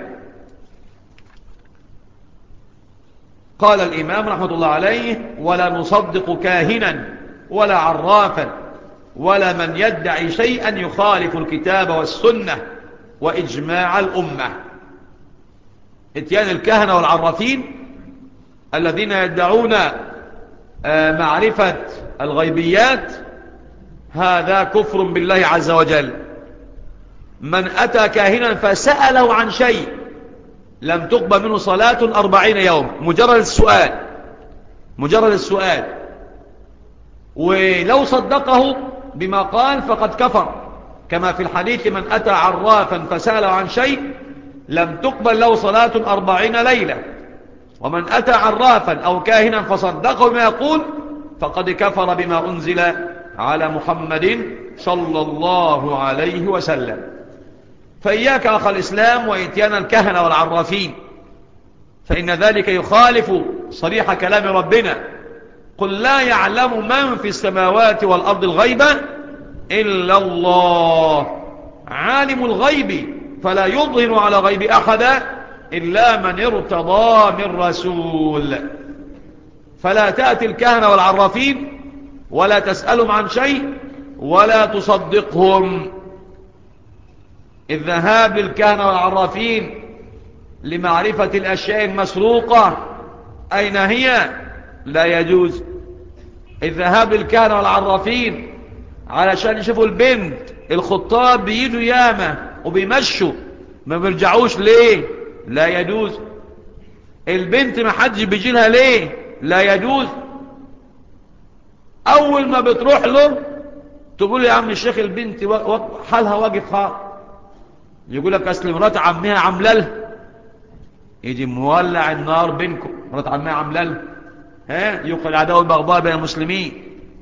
قال الإمام رحمة الله عليه ولا نصدق كاهنا ولا عرافا ولا من يدعي شيئا يخالف الكتاب والسنة وإجماع الأمة. اتيان الكهنة والعرافين الذين يدعون معرفة الغيبيات هذا كفر بالله عز وجل. من أتى كاهنا فسأله عن شيء لم تقبل منه صلاة أربعين يوم، مجرد السؤال مجرد السؤال ولو صدقه بما قال فقد كفر، كما في الحديث من أتى عرافا فسأله عن شيء لم تقبل له صلاة أربعين ليلة. ومن أتى عرافا أو كاهنا فصدقه بما يقول فقد كفر بما أنزل على محمد صلى الله عليه وسلم. فإياك أخ الإسلام وإتيان الكهنة والعرافين، فإن ذلك يخالف صريح كلام ربنا قل لا يعلم من في السماوات والأرض الغيب إلا الله عالم الغيب فلا يظهر على غيب أحدا إلا من ارتضى من رسول. فلا تأتي الكهنة والعرافين ولا تسألهم عن شيء ولا تصدقهم. الذهاب للكهنة والعرافين لمعرفة الأشياء المسروقة أين هي لا يجوز. الذهاب للكهنة والعرافين علشان يشوفوا البنت، الخطاب بيجوا ياما وبيمشوا ما بيرجعوش ليه لا يجوز. البنت ما حدش بيجي لها ليه لا يجوز. اول ما بتروح له تقول يا عم الشيخ البنت حالها واقف خالص، يقول لك اصل مرات عمها عامله لها، يجي مولع النار بينكم، مرات عمها عامله لها، ها يوقع العداوه والبغضاء بين المسلمين.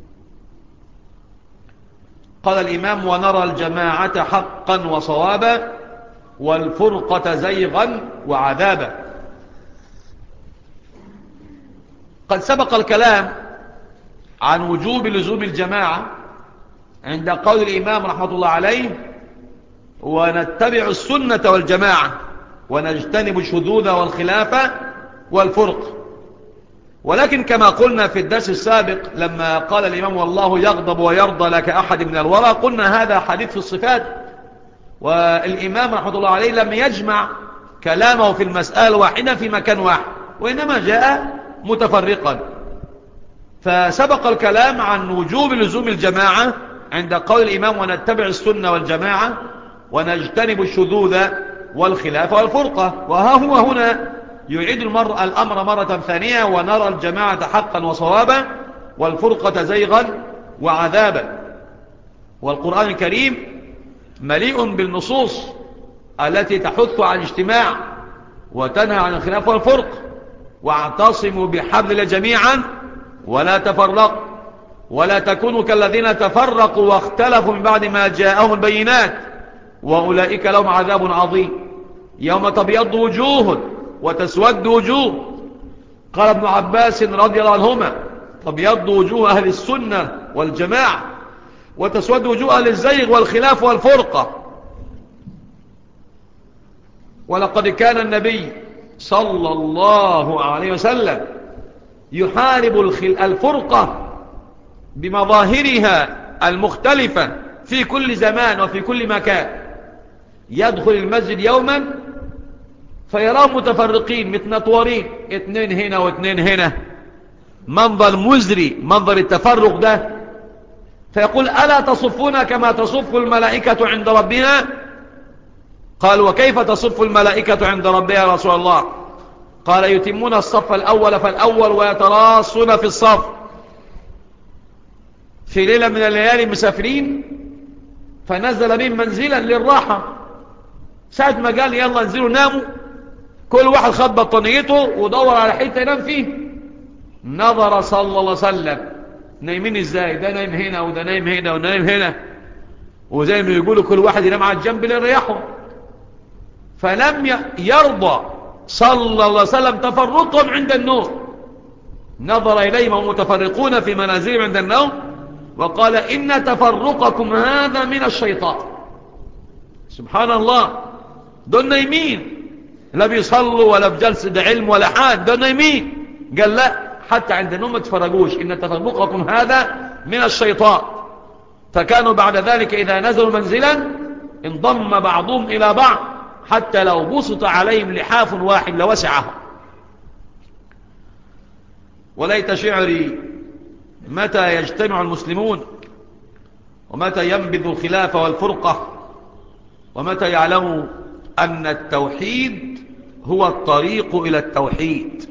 قال الإمام ونرى الجماعة حقا وصوابا والفرقة زيغا وعذابا. قد سبق الكلام عن وجوب لزوم الجماعة عند قول الإمام رحمة الله عليه ونتبع السنة والجماعة ونجتنب الشذوذ والخلاف والفرق. ولكن كما قلنا في الدرس السابق لما قال الإمام والله يغضب ويرضى لك أحد من الورى، قلنا هذا حديث في الصفات، والإمام رحمة الله عليه لم يجمع كلامه في المسألة واحدة في مكان واحد، وإنما جاء متفرقا. فسبق الكلام عن وجوب لزوم الجماعة عند قول الإمام ونتبع السنة والجماعة ونجتنب الشذوذ والخلاف والفرقة. وها هو هنا يعيد المر الأمر مرة ثانية، ونرى الجماعة حقا وصوابا والفرقة زيغا وعذابا. والقرآن الكريم مليء بالنصوص التي تحث على الاجتماع وتنهى عن الخلاف والفرق. واعتصموا بحبل الله جميعا ولا تفرقوا ولا تكونوا كالذين تفرقوا واختلفوا من بعد ما جاءهم البينات وأولئك لهم عذاب عظيم. يوم تبيض وجوه وتسود وجوه. قال ابن عباس رضي الله عنهما تبيض وجوه أهل السنة والجماعة وتسود وجوه أهل الزيغ والخلاف والفرقة. ولقد كان النبي صلى الله عليه وسلم يحارب الفرقة بمظاهرها المختلفة في كل زمان وفي كل مكان. يدخل المسجد يوما فيراهم متفرقين متنطورين، اثنين هنا واثنين هنا، منظر مزري منظر التفرق ده. فيقول ألا تصفون كما تصف الملائكة عند ربنا؟ قال وكيف تصف الملائكة عند ربها يا رسول الله؟ قال يتمون الصف الأول فالأول ويتراصون في الصف. في ليلة من الليالي مسافرين فنزل بهم منزلا للراحة، ساعة ما قال يلا انزلوا ناموا، كل واحد خد بطانيته ودور على حته ينام فيه. نظر صلى الله عليه وسلم نايمين ازاي، ده نايم هنا وده نايم هنا وده نايم هنا، وزي ما يقولوا كل واحد ينام على الجنب اللي يريحه. فلم يرضى صلى الله عليه وسلم تفرقهم عند النوم. نظر إليهم وهم متفرقون في منازلهم عند النوم وقال إن تفرقكم هذا من الشيطان. سبحان الله، دول نايمين لا بيصلوا ولا في جلسة علم ولا حاجة، دول نايمين. قال لا، حتى عند النوم ما تفرقوش، إن تفرقكم هذا من الشيطان. فكانوا بعد ذلك إذا نزلوا منزلا انضم بعضهم إلى بعض حتى لو بسط عليهم لحاف واحد لوسعهم. وليت شعري متى يجتمع المسلمون ومتى ينبذ الخلاف والفرقة ومتى يعلموا أن التوحيد هو الطريق إلى التوحيد.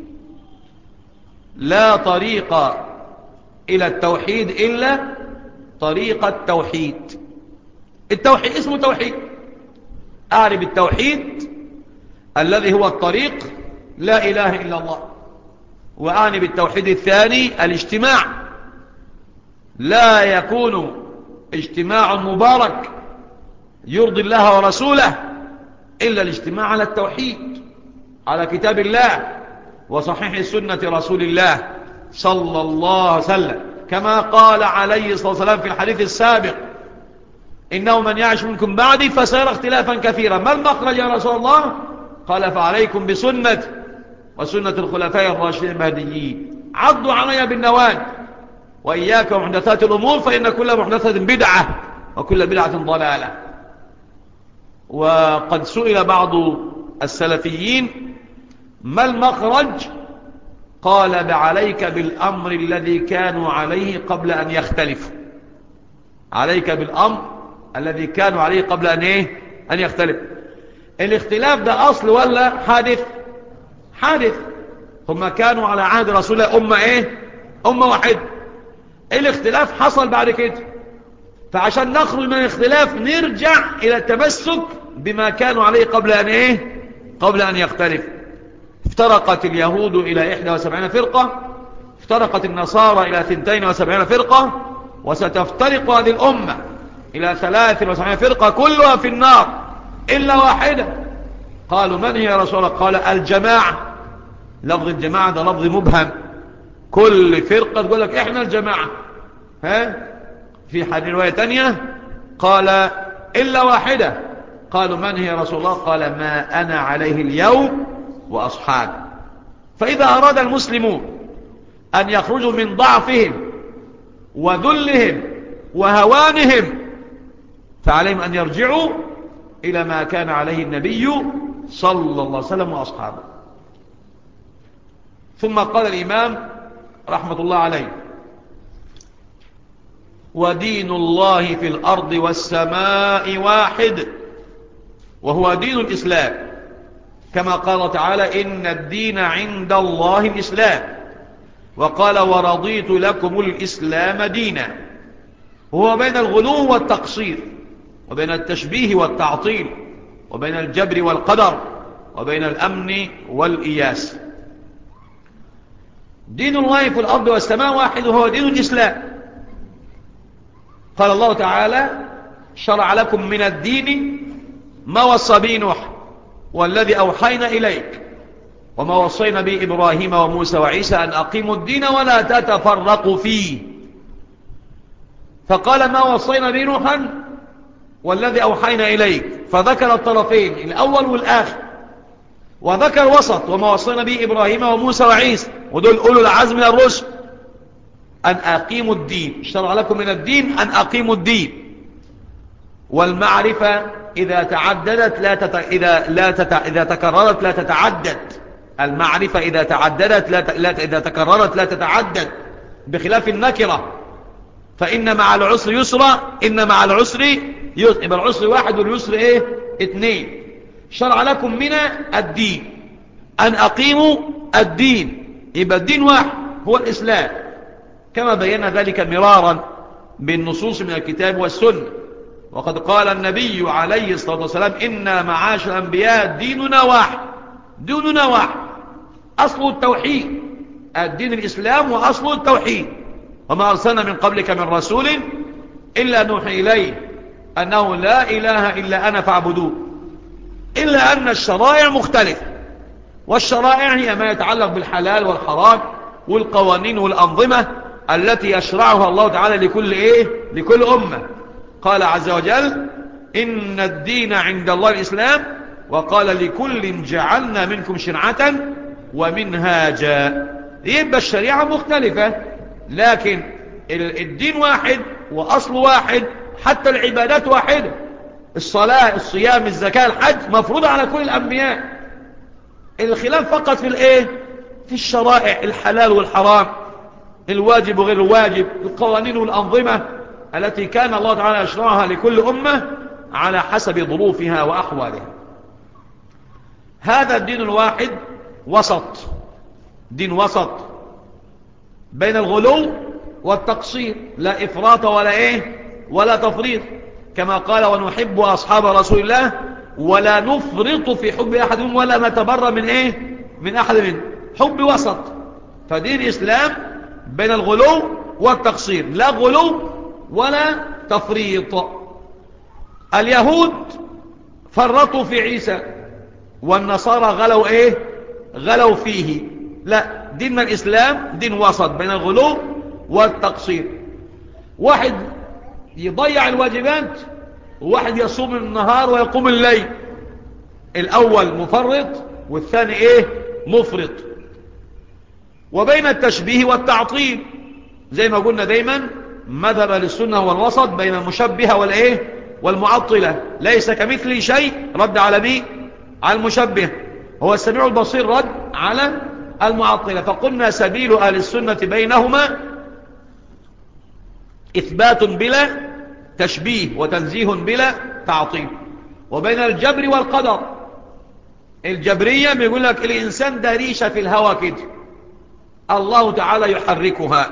لا طريق إلى التوحيد إلا طريق التوحيد. التوحيد اسمه توحيد. أعرف التوحيد الذي هو الطريق لا إله إلا الله، وأعني بالتوحيد الثاني الاجتماع. لا يكون اجتماع مبارك يرضي الله ورسوله إلا الاجتماع على التوحيد، على كتاب الله وصحيح سنة رسول الله صلى الله عليه وسلم، كما قال عليه الصلاة والسلام في الحديث السابق إنه من يعش منكم بعدي فسيرى اختلافا كثيرا. ما المخرج يا رسول الله؟ قال فعليكم بسنة وسنة الخلفاء الراشدين المهديين، عضوا علي بالنواجذ وإياك ومحدثات الأمور فإن كل محدثة بدعة وكل بدعة ضلالة. وقد سئل بعض السلفيين ما المخرج؟ قال بعليك بالأمر الذي كانوا عليه قبل أن يختلفوا. عليك بالأمر الذي كانوا عليه قبل أن إيه؟ أن يختلف. الاختلاف ده أصل ولا حادث؟ حادث. هم كانوا على عهد رسول الله أمة إيه؟ أمة واحد. الاختلاف حصل بعد كده، فعشان نخرج من الاختلاف نرجع إلى التمسك بما كانوا عليه قبل أن إيه؟ قبل أن يختلف. افترقت اليهود إلى إحدى وسبعين فرقة، افترقت النصارى إلى ثنتين وسبعين فرقة، وستفترق هذه الأمة إلى ثلاث وسبعين فرقة كلها في النار إلا واحدة. قالوا من هي يا رسول الله؟ قال الجماعة. لفظ الجماعة ده لفظ مبهم، كل فرقة تقول لك إحنا الجماعة. ها؟ في حديث رواية تانية قال إلا واحدة قالوا من هي رسول الله؟ قال ما أنا عليه اليوم وأصحابي. فإذا أراد المسلمون أن يخرجوا من ضعفهم وذلهم وهوانهم فعليهم أن يرجعوا إلى ما كان عليه النبي صلى الله عليه وسلم وأصحابه. ثم قال الإمام رحمة الله عليه: ودين الله في الأرض والسماء واحد وهو دين الإسلام، كما قال تعالى: إن الدين عند الله الإسلام. وقال: ورضيت لكم الإسلام دينا. هو بين الغلو والتقصير، وبين التشبيه والتعطيل، وبين الجبر والقدر، وبين الأمن والإياس. دين الله في الأرض والسماء واحد وهو دين الإسلام. قال الله تعالى: شرع لكم من الدين ما وصى به نوح والذي أوحينا إليك وما وصينا به إبراهيم وموسى وعيسى أن أقيموا الدين ولا تتفرقوا فيه. فقال: ما وصينا به نوحا والذي أوحينا إليك، فذكر الطرفين الأول والآخر، وذكر وسط: وما وصينا به إبراهيم وموسى وعيسى، ودول أولو العزم من الرسل، أن أقيموا الدين. شرع لكم من الدين أن أقيموا الدين. والمعرفة إذا تعددت لا تت... إذا لا تت... إذا تكررت لا تتعدد. المعرفة إذا تعددت لا, ت... لا ت... إذا تكررت لا تتعدد، بخلاف النكرة. فإن مع العسر يسرا، إن مع العسر يسر. يبقى العسر واحد واليسر إيه؟ اثنين. شرع لكم من الدين أن أقيموا الدين. يبقى الدين واحد هو الإسلام، كما بينا ذلك مرارا بالنصوص من الكتاب والسنة. وقد قال النبي عليه الصلاة والسلام: إنا معاشر الأنبياء ديننا واحد. ديننا واحد، أصل التوحيد. الدين الإسلام وأصل التوحيد. وما أرسلنا من قبلك من رسول إلا نوحي إليه أنه لا إله إلا أنا فاعبدوه. إلا أن الشرائع مختلفة، والشرائع هي ما يتعلق بالحلال والحرام والقوانين والأنظمة التي يشرعها الله تعالى لكل إيه؟ لكل أمة. قال عز وجل: إن الدين عند الله الإسلام، وقال: لكل جعلنا منكم شرعة ومنهاجا. يبقى الشريعة مختلفة، لكن الدين واحد وأصل واحد، حتى العبادات واحدة. الصلاة، الصيام، الزكاة، الحج مفروضة على كل الأنبياء. الخلاف فقط في الإيه؟ في الشرائع، الحلال والحرام، الواجب وغير الواجب، القوانين والأنظمة التي كان الله تعالى يشرعها لكل أمة على حسب ظروفها وأحوالها. هذا الدين الواحد وسط، دين وسط بين الغلو والتقصير، لا إفراط ولا إيه ولا تفريط، كما قال: ونحب أصحاب رسول الله ولا نفرط في حب أحد منهم ولا نتبرى من إيه من أحد منهم. حب وسط. فدين الإسلام بين الغلو والتقصير، لا غلو ولا تفريط. اليهود فرطوا في عيسى، والنصارى غلوا إيه غلوا فيه. لا، دين الإسلام دين وسط بين الغلو والتقصير. واحد يضيع الواجبات، وواحد يصوم النهار ويقوم الليل. الأول مفرط والثاني إيه مفرط. وبين التشبيه والتعطيل، زي ما قلنا دايما، مذهب للسنة والوسط بين المشبهة والإيه والمعطلة. ليس كمثل شيء رد على مين؟ على المشبه. هو السميع البصير رد على المعطلة. فقلنا سبيل أهل السنة بينهما إثبات بلا تشبيه وتنزيه بلا تعطيل. وبين الجبر والقدر، الجبرية بيقول لك الإنسان ده ريشة في الهواء كده، الله تعالى يحركها.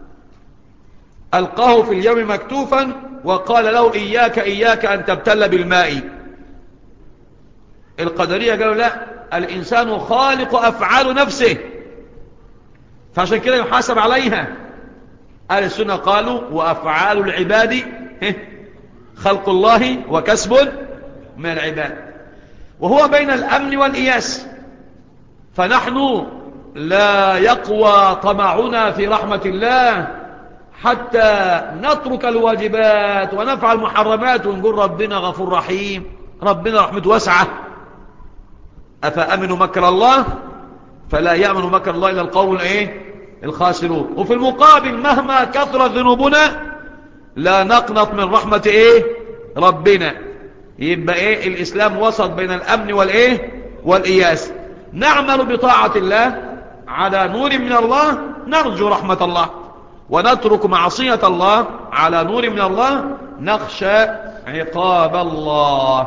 ألقاه في اليوم مكتوفا وقال له: إياك إياك أن تبتل بالماء. القدرية قالوا: لا، الإنسان خالق أفعال نفسه، فعشان كده يحاسب عليها. أهل السنة قالوا: وأفعال العباد خلق الله وكسب من العباد. وهو بين الأمن والإياس. فنحن لا يقوى طمعنا في رحمة الله حتى نترك الواجبات ونفعل المحرمات ونقول ربنا غفور رحيم. ربنا رحمته واسعة. أفأمنوا مكر الله فلا يأمن مكر الله إلا القوم الايه الخاسرون. وفي المقابل مهما كثرت ذنوبنا لا نقنط من رحمة ايه ربنا. يبقى ايه الإسلام وسط بين الأمن والايه والإياس. نعمل بطاعة الله على نور من الله نرجو رحمة الله، ونترك معصية الله على نور من الله نخشى عقاب الله.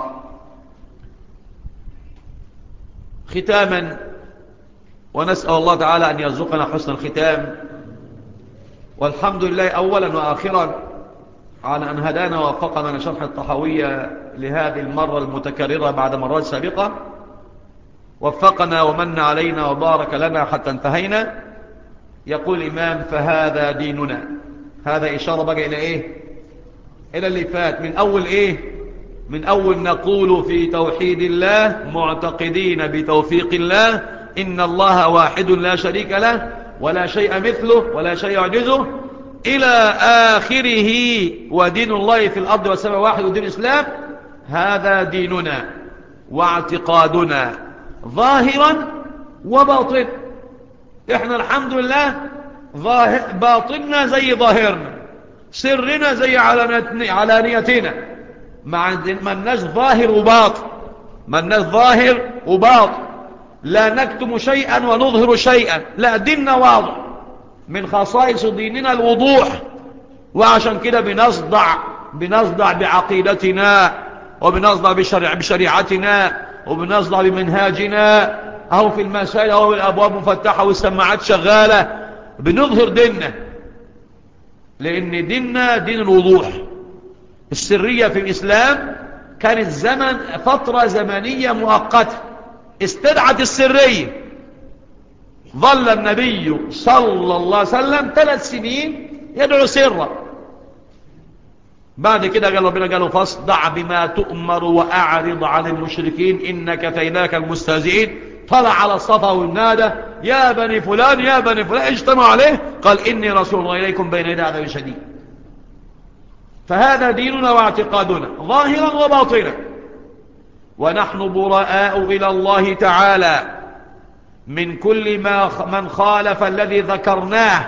ختاما، ونسأل الله تعالى أن يرزقنا حسن الختام، والحمد لله أولا وآخرا على أن هدانا ووفقنا لشرح الطحاوية لهذه المرة المتكررة بعد مرات سابقة. وفقنا ومن علينا وبارك لنا حتى انتهينا. يقول الإمام فهذا ديننا. هذا إشارة بقى إلى إيه؟ إلى اللي فات من أول إيه؟ من أول نقول في توحيد الله معتقدين بتوفيق الله إن الله واحد لا شريك له ولا شيء مثله ولا شيء يعجزه إلى آخره. ودين الله في الأرض والسماء واحد ودين الإسلام. هذا ديننا واعتقادنا ظاهرا وباطن. احنا الحمد لله باطننا زي ظاهرنا، سرنا زي علانيتنا، ما الناس ظاهر وباطن، ما الناس ظاهر وباطن، لا نكتم شيئا ونظهر شيئا، لا ديننا واضح. من خصائص ديننا الوضوح، وعشان كده بنصدع بنصدع بعقيدتنا، وبنصدع بشريع بشريعتنا، وبنصدع بمنهاجنا. اهو في المسائل اهو الابواب مفتحه والسماعات شغاله، بنظهر ديننا، لان ديننا دين الوضوح. السريه في الاسلام كانت زمن فتره زمنيه مؤقته استدعت السريه. ظل النبي صلى الله عليه وسلم ثلاث سنين يدعو سرا. بعد كده قال ربنا قالوا فاصدع بما تؤمر وأعرض عن المشركين إنك كفيناك المستهزئين. طلع على الصفا والنادى يا بني فلان يا بني فلان، اجتمعوا عليه قال إني رسول الله إليكم بين يدي عذاب شديد. فهذا ديننا واعتقادنا ظاهرا وباطنا. ونحن براء إلى الله تعالى من كل ما من خالف الذي ذكرناه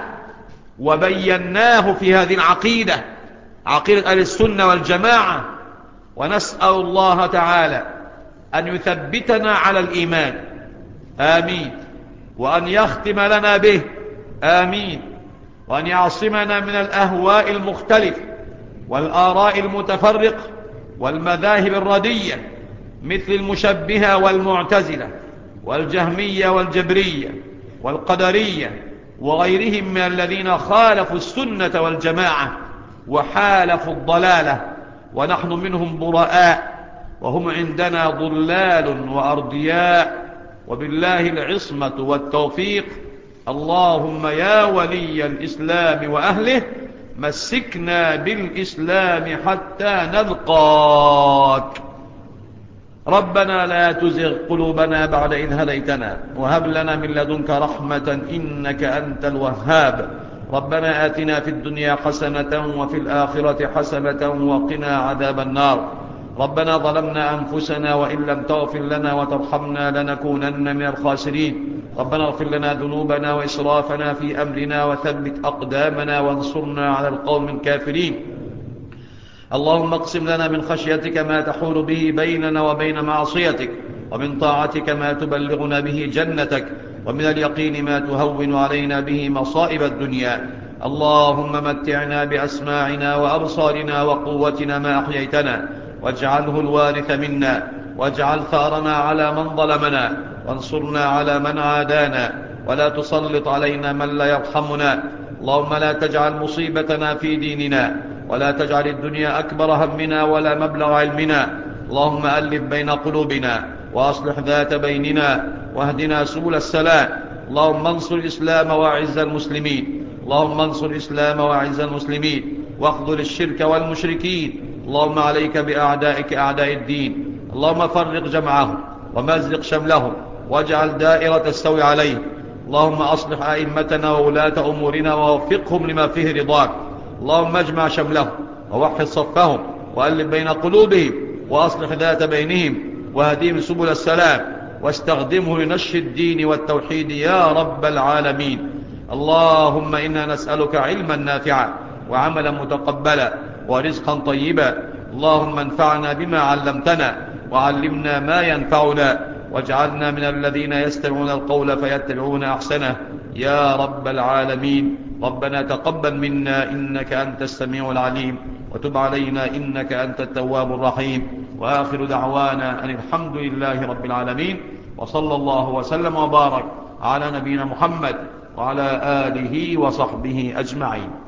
وبيناه في هذه العقيدة، عقيدة أهل السنة والجماعة. ونسأل الله تعالى أن يثبتنا على الإيمان، آمين، وأن يختم لنا به، آمين، وأن يعصمنا من الأهواء المختلفة والآراء المتفرقة والمذاهب الردية مثل المشبهة والمعتزلة والجهمية والجبرية والقدرية وغيرهم من الذين خالفوا السنة والجماعة وحالفوا الضلالة. ونحن منهم براء، وهم عندنا ضلال وأرضياء، وبالله العصمة والتوفيق. اللهم يا ولي الإسلام وأهله مسكنا بالإسلام حتى نلقاك. ربنا لا تزغ قلوبنا بعد إذ هديتنا وهب لنا من لدنك رحمة إنك أنت الوهاب. ربنا آتنا في الدنيا حسنة وفي الآخرة حسنة وقنا عذاب النار. ربنا ظلمنا أنفسنا وإن لم تغفر لنا وترحمنا لنكونن من الخاسرين. ربنا اغفر لنا ذنوبنا وإسرافنا في أمرنا وثبت أقدامنا وانصرنا على القوم الكافرين. اللهم اقسم لنا من خشيتك ما تحول به بيننا وبين معصيتك، ومن طاعتك ما تبلغنا به جنتك، ومن اليقين ما تهون علينا به مصائب الدنيا. اللهم متعنا بأسماعنا وأبصارنا وقوتنا ما أحييتنا، واجعله الوارث منا، واجعل ثارنا على من ظلمنا، وانصرنا على من عادانا، ولا تسلط علينا من لا يرحمنا. اللهم لا تجعل مصيبتنا في ديننا، ولا تجعل الدنيا أكبر همنا ولا مبلغ علمنا. اللهم ألف بين قلوبنا وأصلح ذات بيننا واهدنا سبل السلام. اللهم انصر الإسلام وأعز المسلمين، اللهم انصر الإسلام وأعز المسلمين، واخذل الشرك والمشركين. اللهم عليك بأعدائك أعداء الدين. اللهم فرق جمعهم ومزق شملهم واجعل دائرة السوء عليهم. اللهم أصلح أئمتنا وولاة أمورنا ووفقهم لما فيه رضاك. اللهم اجمع شملهم ووحد صفهم وألف بين قلوبهم وأصلح ذات بينهم وهديهم سبل السلام واستخدمه لنشر الدين والتوحيد يا رب العالمين. اللهم إنا نسألك علما نافعا وعملا متقبلا ورزقا طيبا. اللهم انفعنا بما علمتنا وعلمنا ما ينفعنا واجعلنا من الذين يستمعون القول فيتبعون أحسنه يا رب العالمين. ربنا تقبل منا إنك أنت السميع العليم وتب علينا إنك أنت التواب الرحيم. وآخر دعوانا أن الحمد لله رب العالمين وصلى الله وسلم وبارك على نبينا محمد وعلى آله وصحبه أجمعين.